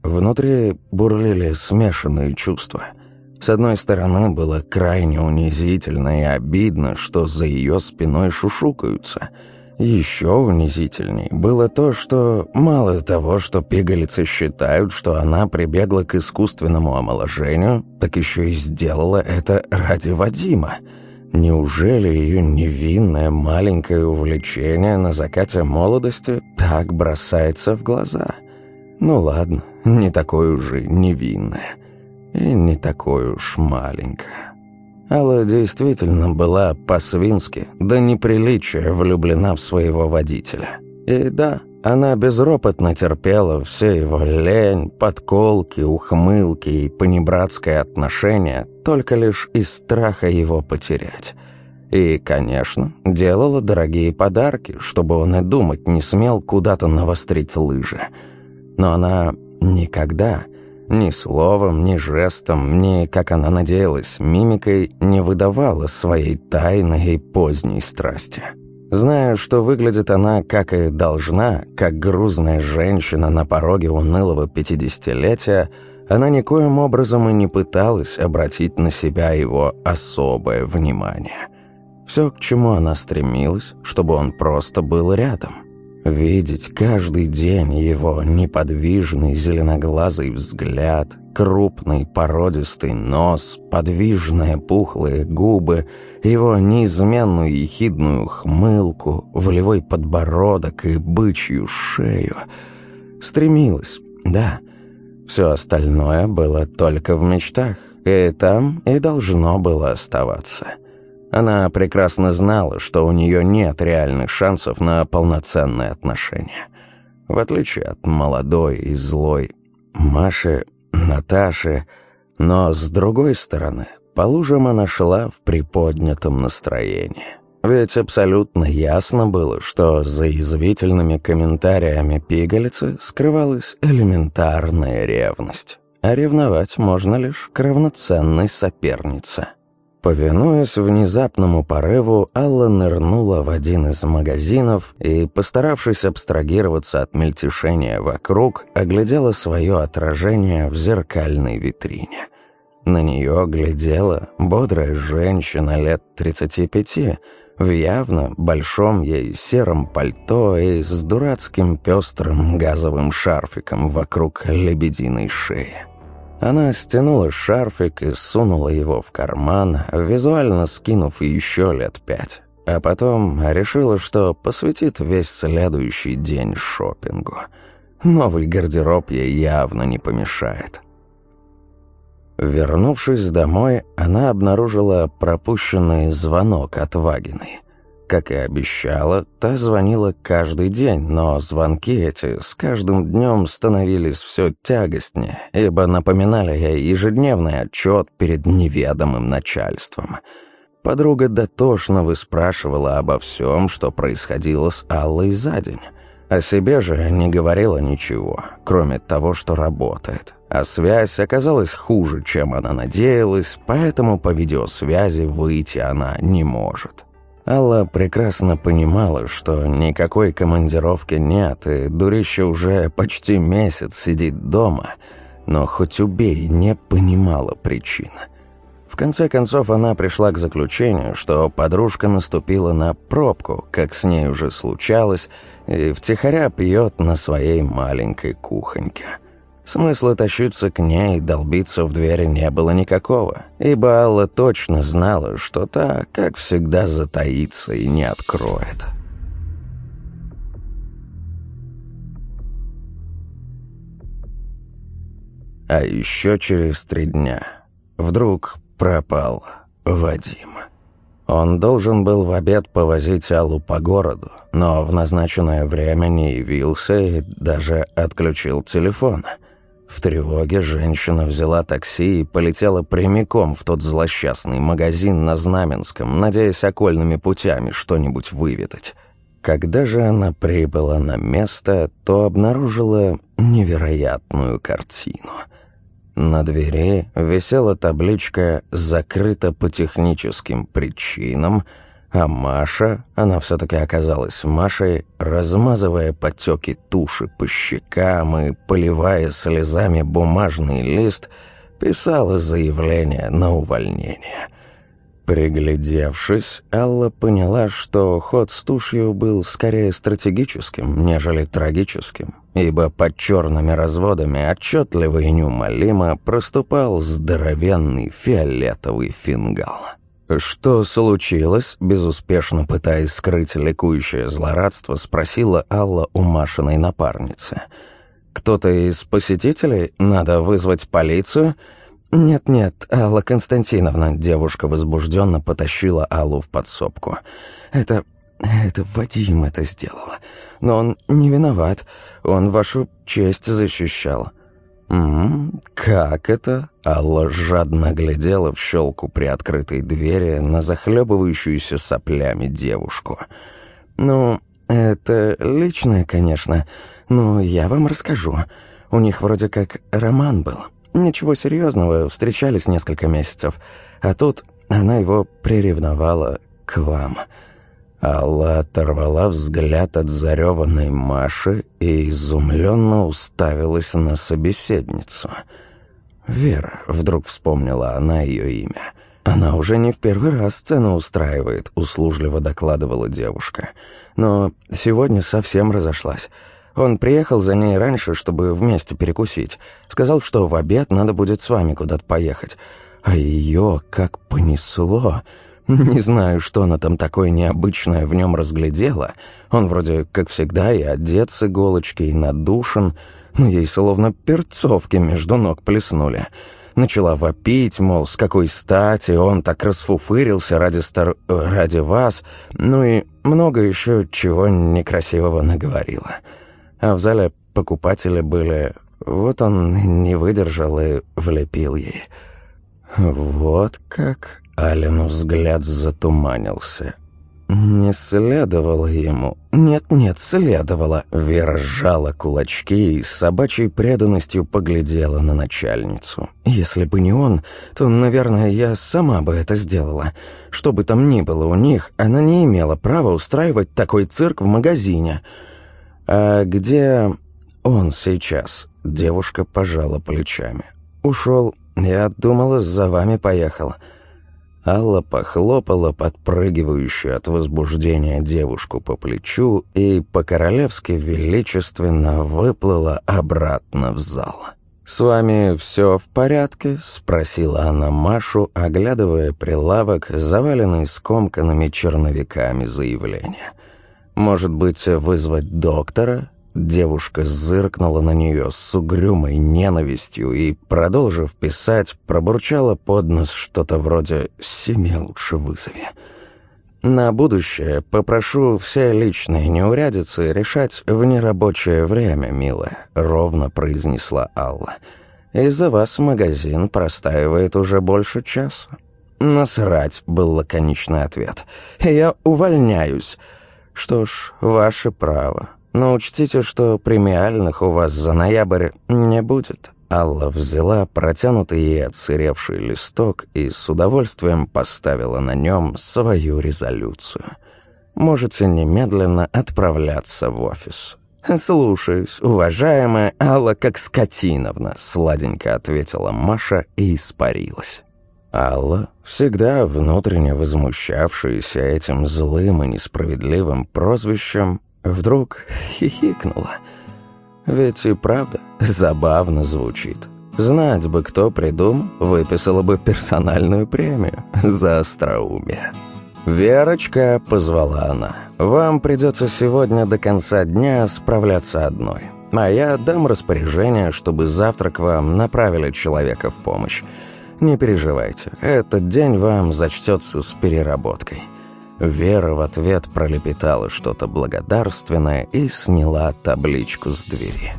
Внутри бурлили смешанные чувства. С одной стороны, было крайне унизительно и обидно, что за ее спиной шушукаются. Еще унизительней было то, что мало того, что пигалицы считают, что она прибегла к искусственному омоложению, так еще и сделала это ради Вадима. Неужели ее невинное маленькое увлечение на закате молодости так бросается в глаза? Ну ладно, не такое уже невинное. И не такое уж маленькое. Алла действительно была по-свински, до неприличия влюблена в своего водителя. И да, она безропотно терпела все его лень, подколки, ухмылки и понебратское отношение только лишь из страха его потерять. И, конечно, делала дорогие подарки, чтобы он и думать не смел куда-то навострить лыжи. Но она никогда... Ни словом, ни жестом, ни, как она надеялась, мимикой не выдавала своей тайной и поздней страсти. Зная, что выглядит она, как и должна, как грузная женщина на пороге унылого 50-летия, она никоим образом и не пыталась обратить на себя его особое внимание. Все, к чему она стремилась, чтобы он просто был рядом. Видеть каждый день его неподвижный зеленоглазый взгляд, крупный породистый нос, подвижные пухлые губы, его неизменную ехидную хмылку, волевой подбородок и бычью шею. Стремилась, да. Все остальное было только в мечтах, и там и должно было оставаться. Она прекрасно знала, что у нее нет реальных шансов на полноценные отношения. В отличие от молодой и злой Маши, Наташи. Но, с другой стороны, по лужам она шла в приподнятом настроении. Ведь абсолютно ясно было, что за язвительными комментариями пигалицы скрывалась элементарная ревность. А ревновать можно лишь к равноценной сопернице. Повинуясь внезапному порыву, Алла нырнула в один из магазинов и, постаравшись абстрагироваться от мельтешения вокруг, оглядела свое отражение в зеркальной витрине. На нее глядела бодрая женщина лет 35, в явно большом ей сером пальто и с дурацким пестрым газовым шарфиком вокруг лебединой шеи. Она стянула шарфик и сунула его в карман, визуально скинув еще лет 5, а потом решила, что посвятит весь следующий день шопингу. Новый гардероб ей явно не помешает. Вернувшись домой, она обнаружила пропущенный звонок от Вагиной. Как и обещала, та звонила каждый день, но звонки эти с каждым днем становились все тягостнее, ибо напоминали ей ежедневный отчет перед неведомым начальством. Подруга дотошно выспрашивала обо всем, что происходило с Аллой за день. О себе же не говорила ничего, кроме того, что работает. А связь оказалась хуже, чем она надеялась, поэтому по видеосвязи выйти она не может. Алла прекрасно понимала, что никакой командировки нет, и дурище уже почти месяц сидит дома, но хоть убей, не понимала причин. В конце концов, она пришла к заключению, что подружка наступила на пробку, как с ней уже случалось, и втихаря пьет на своей маленькой кухоньке. Смысла тащиться к ней и долбиться в двери не было никакого, ибо Алла точно знала, что та, как всегда, затаится и не откроет. А еще через 3 дня вдруг пропал Вадим. Он должен был в обед повозить Аллу по городу, но в назначенное время не явился и даже отключил телефон. В тревоге женщина взяла такси и полетела прямиком в тот злосчастный магазин на Знаменском, надеясь окольными путями что-нибудь выведать. Когда же она прибыла на место, то обнаружила невероятную картину. На двери висела табличка «Закрыто по техническим причинам», а Маша, она все-таки оказалась Машей, размазывая потеки туши по щекам и поливая слезами бумажный лист, писала заявление на увольнение. Приглядевшись, Алла поняла, что ход с тушью был скорее стратегическим, нежели трагическим, ибо под черными разводами отчетливо и неумолимо проступал здоровенный фиолетовый фингал. «Что случилось?» — безуспешно пытаясь скрыть ликующее злорадство, спросила Алла у Машиной напарницы. «Кто-то из посетителей? Надо вызвать полицию?» «Нет-нет, Алла Константиновна», — девушка возбужденно потащила Аллу в подсобку. «Это Вадим это сделал. Но он не виноват. Он вашу честь защищал». «Как это?» Алла жадно глядела в щелку приоткрытой двери на захлебывающуюся соплями девушку. «Ну, это личное, конечно, но я вам расскажу. У них вроде как роман был. Ничего серьезного, встречались несколько месяцев. А тут она его приревновала к вам». Алла оторвала взгляд от зареванной Маши и изумленно уставилась на собеседницу. «Вера», — вдруг вспомнила она ее имя. «Она уже не в первый раз сцену устраивает», — услужливо докладывала девушка. «Но сегодня совсем разошлась. Он приехал за ней раньше, чтобы вместе перекусить. Сказал, что в обед надо будет с вами куда-то поехать. А ее как понесло. Не знаю, что она там такое необычное в нем разглядела. Он вроде, как всегда, и одет с иголочки, и надушен, но ей словно перцовки между ног плеснули. Начала вопить, мол, с какой стати он так расфуфырился ради вас, ну и много еще чего некрасивого наговорила. А в зале покупатели были. Вот он не выдержал и влепил ей. Вот как... Алину взгляд затуманился. Не следовало ему. Нет, следовало. Вера сжала кулачки и с собачьей преданностью поглядела на начальницу. Если бы не он, то, наверное, я сама бы это сделала. Что бы там ни было у них, она не имела права устраивать такой цирк в магазине. «А где он сейчас?» Девушка пожала плечами. «Ушел. Я думала, за вами поехал». Алла похлопала подпрыгивающую от возбуждения девушку по плечу и по-королевски величественно выплыла обратно в зал. «С вами все в порядке?» — спросила она Машу, оглядывая прилавок, заваленный скомканными черновиками заявления. «Может быть, вызвать доктора?» Девушка зыркнула на нее с угрюмой ненавистью и, продолжив писать, пробурчала под нос что-то вроде «себе лучше вызови». «На будущее попрошу все личные неурядицы решать в нерабочее время, милая», — ровно произнесла Алла. «Из-за вас магазин простаивает уже больше часа». «Насрать», — был лаконичный ответ. «Я увольняюсь». «Что ж, ваше право. Но учтите, что премиальных у вас за ноябрь не будет». Алла взяла протянутый ей отсыревший листок и с удовольствием поставила на нем свою резолюцию. «Можете немедленно отправляться в офис». «Слушаюсь, уважаемая Алла Какскотиновна», — сладенько ответила Маша и испарилась. Алла, всегда внутренне возмущавшаяся этим злым и несправедливым прозвищем, вдруг хихикнула. Ведь и правда забавно звучит. Знать бы, кто придумал, выписала бы персональную премию за остроумие. «Верочка», — позвала она, — «вам придется сегодня до конца дня справляться одной. А я дам распоряжение, чтобы завтра к вам направили человека в помощь. Не переживайте, этот день вам зачтется с переработкой». Вера в ответ пролепетала что-то благодарственное и сняла табличку с двери.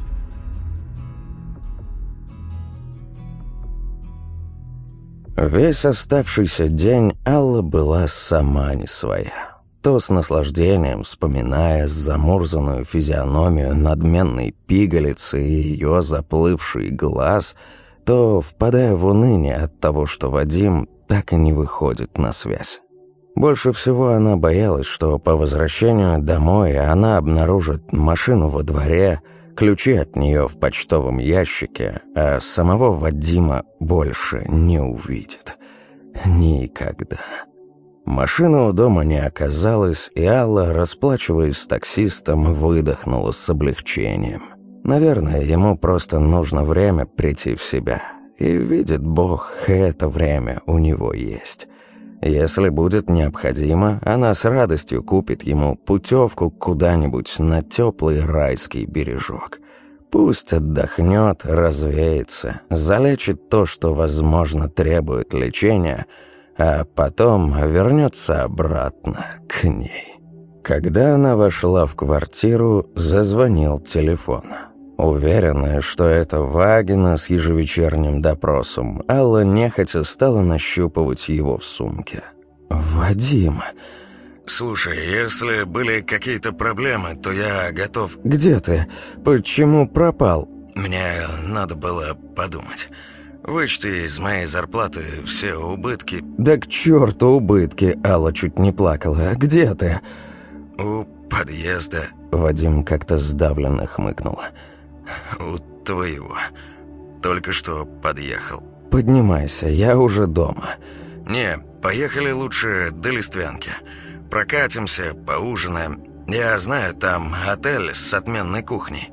Весь оставшийся день Алла была сама не своя. То с наслаждением вспоминая замурзанную физиономию надменной пигалицы и ее заплывший глаз, то впадая в уныние от того, что Вадим так и не выходит на связь. Больше всего она боялась, что по возвращению домой она обнаружит машину во дворе, ключи от нее в почтовом ящике, а самого Вадима больше не увидит. Никогда. Машины у дома не оказалось, и Алла, расплачиваясь с таксистом, выдохнула с облегчением. Наверное, ему просто нужно время прийти в себя. И, видит Бог, это время у него есть. Если будет необходимо, она с радостью купит ему путевку куда-нибудь на теплый райский бережок. Пусть отдохнет, развеется, залечит то, что, возможно, требует лечения, а потом вернется обратно к ней. Когда она вошла в квартиру, зазвонил телефон. Уверенная, что это Вагина с ежевечерним допросом, Алла нехотя стала нащупывать его в сумке. «Вадим...» «Слушай, если были какие-то проблемы, то я готов...» «Где ты? Почему пропал?» «Мне надо было подумать. Вычти из моей зарплаты все убытки». «Да к черту убытки!» Алла чуть не плакала. «Где ты?» «У подъезда». Вадим как-то сдавленно хмыкнул. «У твоего. Только что подъехал». «Поднимайся, я уже дома». «Не, поехали лучше до Листвянки. Прокатимся, поужинаем. Я знаю, там отель с отменной кухней».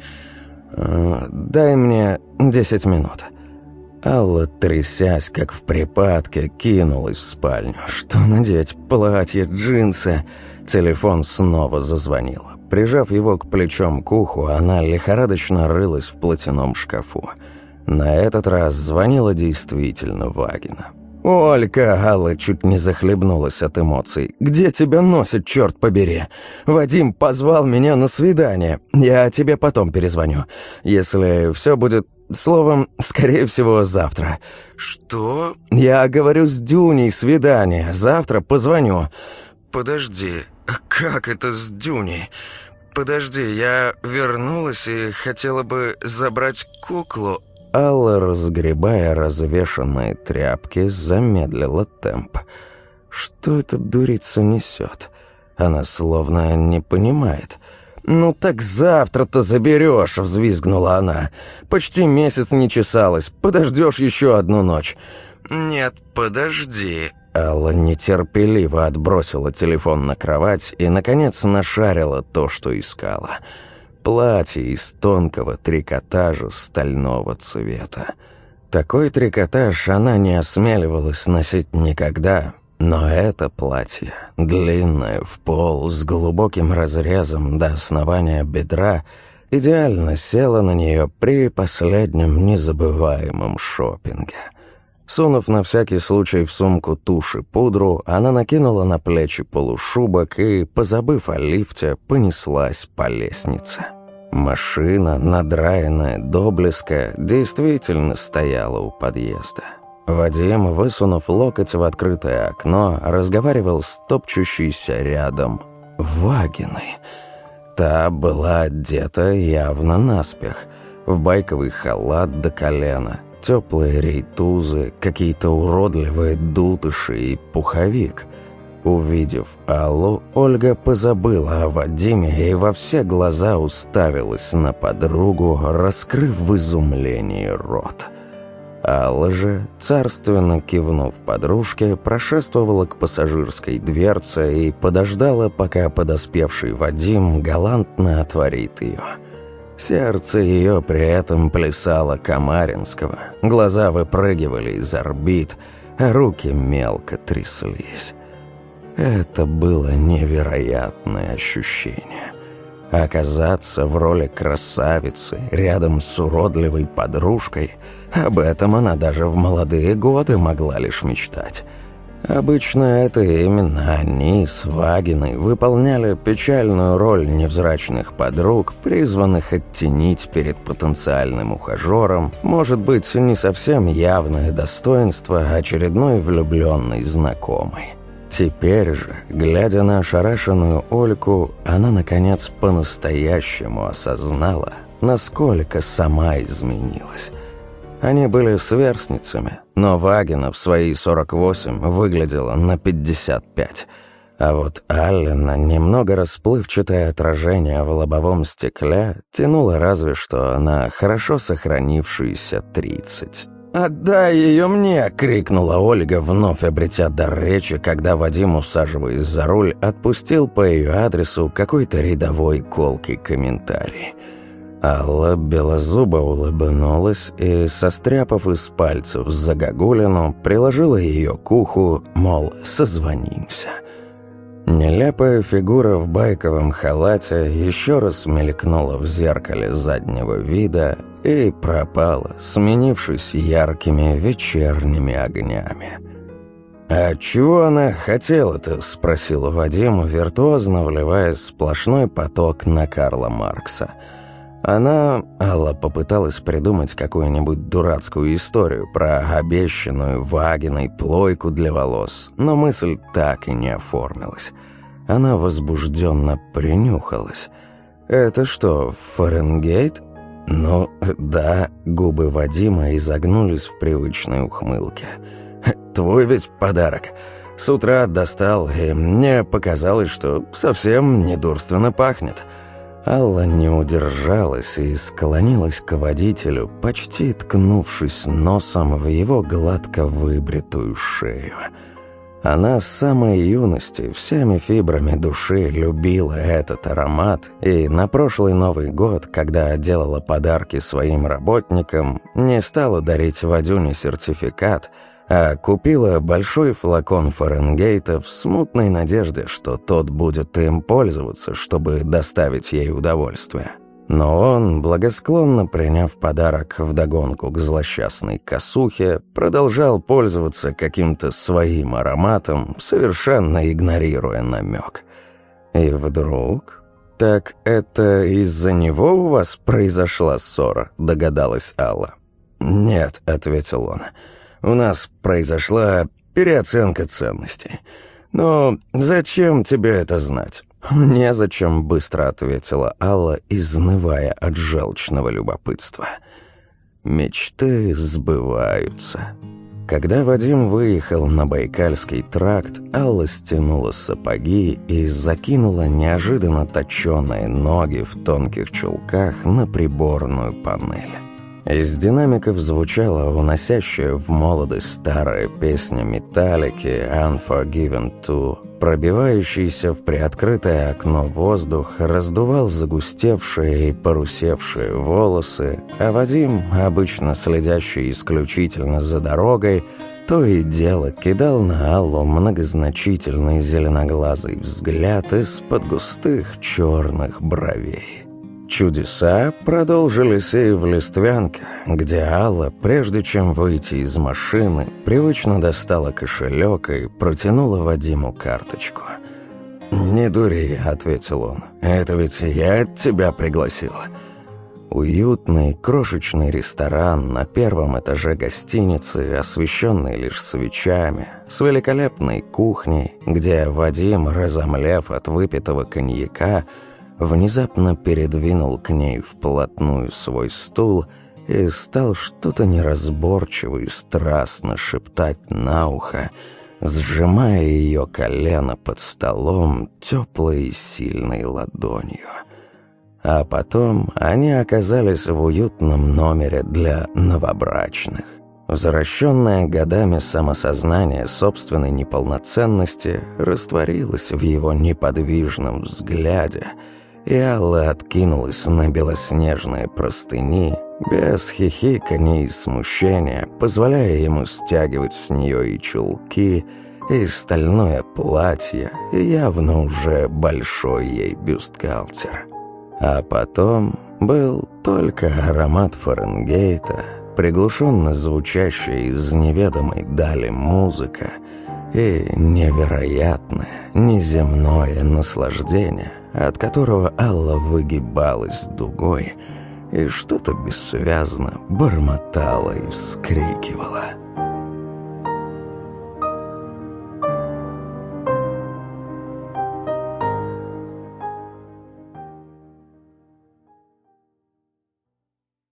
«Дай мне 10 минут». Алла, трясясь, как в припадке, кинулась в спальню. Что надеть? Платье, джинсы. Телефон снова зазвонил. Прижав его к плечом к уху, она лихорадочно рылась в платяном шкафу. На этот раз звонила действительно Вагина. «Олька!» — Алла чуть не захлебнулась от эмоций. «Где тебя носит, черт побери? Вадим позвал меня на свидание. Я тебе потом перезвоню. Если все будет... Словом, скорее всего, завтра». «Что?» «Я говорю с Дюней свидание. Завтра позвоню». «Подожди». Как это с Дюней? Подожди, я вернулась и хотела бы забрать куклу». Алла, разгребая развешанные тряпки, замедлила темп. Что эта дурица несет? Она словно не понимает. «Ну так завтра-то заберешь», — взвизгнула она. «Почти месяц не чесалась. Подождешь еще одну ночь». «Нет, подожди». Алла нетерпеливо отбросила телефон на кровать и, наконец, нашарила то, что искала. Платье из тонкого трикотажа стального цвета. Такой трикотаж она не осмеливалась носить никогда, но это платье, длинное, в пол, с глубоким разрезом до основания бедра, идеально село на нее при последнем незабываемом шопинге. Сунув на всякий случай в сумку тушь и пудру, она накинула на плечи полушубок и, позабыв о лифте, понеслась по лестнице. Машина, надраенная до блеска, действительно стояла у подъезда. Вадим, высунув локоть в открытое окно, разговаривал с топчущейся рядом Вагиной. Та была одета явно наспех, в байковый халат до колена, теплые рейтузы, какие-то уродливые дутыши и пуховик. Увидев Аллу, Ольга позабыла о Вадиме и во все глаза уставилась на подругу, раскрыв в изумлении рот. Алла же, царственно кивнув подружке, прошествовала к пассажирской дверце и подождала, пока подоспевший Вадим галантно отворит ее. Сердце ее при этом плясало Камаринского, глаза выпрыгивали из орбит, а руки мелко тряслись. Это было невероятное ощущение. Оказаться в роли красавицы рядом с уродливой подружкой, об этом она даже в молодые годы могла лишь мечтать. Обычно это именно они с Вагиной выполняли печальную роль невзрачных подруг, призванных оттенить перед потенциальным ухажером, может быть, не совсем явное достоинство очередной влюбленной знакомой. Теперь же, глядя на ошарашенную Ольку, она, наконец, по-настоящему осознала, насколько сама изменилась. Они были сверстницами, но Вагина в свои 48 выглядела на 55. А вот Аллена, немного расплывчатое отражение в лобовом стекле, тянуло разве что на хорошо сохранившиеся 30. «Отдай ее мне!» — крикнула Ольга, вновь обретя дар речи, когда Вадим, усаживаясь за руль, отпустил по ее адресу какой-то рядовой колкий комментарий. Алла белозубо улыбнулась и, состряпав из пальцев загогулину, приложила ее к уху, мол, созвонимся. Нелепая фигура в байковом халате еще раз мелькнула в зеркале заднего вида и пропала, сменившись яркими вечерними огнями. «А чего она хотела-то?» — спросил Вадим, виртуозно вливая сплошной поток на Карла Маркса. Алла попыталась придумать какую-нибудь дурацкую историю про обещанную Вагиной плойку для волос, но мысль так и не оформилась. Она возбужденно принюхалась. «Это что, Фаренгейт?» «Ну, да», — губы Вадима изогнулись в привычной ухмылке. «Твой ведь подарок. С утра достал, и мне показалось, что совсем недурственно пахнет». Алла не удержалась и склонилась к водителю, почти ткнувшись носом в его гладко выбритую шею. Она с самой юности всеми фибрами души любила этот аромат, и на прошлый Новый год, когда делала подарки своим работникам, не стала дарить Вадюне сертификат, а купила большой флакон Фаренгейта в смутной надежде, что тот будет им пользоваться, чтобы доставить ей удовольствие. Но он, благосклонно приняв подарок вдогонку к злосчастной косухе, продолжал пользоваться каким-то своим ароматом, совершенно игнорируя намек. И вдруг... «Так это из-за него у вас произошла ссора?» — догадалась Алла. «Нет», — ответил он. «У нас произошла переоценка ценностей. «Но зачем тебе это знать?» «Незачем», — быстро ответила Алла, изнывая от желчного любопытства. Мечты сбываются. Когда Вадим выехал на Байкальский тракт, Алла стянула сапоги и закинула неожиданно точеные ноги в тонких чулках на приборную панель. Из динамиков звучала уносящая в молодость старая песня «Металлики» «Unforgiven 2». Пробивающийся в приоткрытое окно воздух раздувал загустевшие и порусевшие волосы, а Вадим, обычно следящий исключительно за дорогой, то и дело кидал на Аллу многозначительный зеленоглазый взгляд из-под густых черных бровей. Чудеса продолжились и в Листвянке, где Алла, прежде чем выйти из машины, привычно достала кошелек и протянула Вадиму карточку. «Не дури», — ответил он, — «это ведь я тебя пригласила». Уютный крошечный ресторан на первом этаже гостиницы, освещенный лишь свечами, с великолепной кухней, где Вадим, разомлев от выпитого коньяка, внезапно передвинул к ней вплотную свой стул и стал что-то неразборчиво и страстно шептать на ухо, сжимая ее колено под столом теплой и сильной ладонью. А потом они оказались в уютном номере для новобрачных. Возвращенное годами самосознание собственной неполноценности растворилось в его неподвижном взгляде, и Алла откинулась на белоснежные простыни, без хихиканий и смущения, позволяя ему стягивать с нее и чулки, и стальное платье, и явно уже большой ей бюстгальтер. А потом был только аромат Фаренгейта, приглушенно звучащая из неведомой дали музыка и невероятное, неземное наслаждение, от которого Алла выгибалась дугой и что-то бессвязно бормотала и вскрикивала.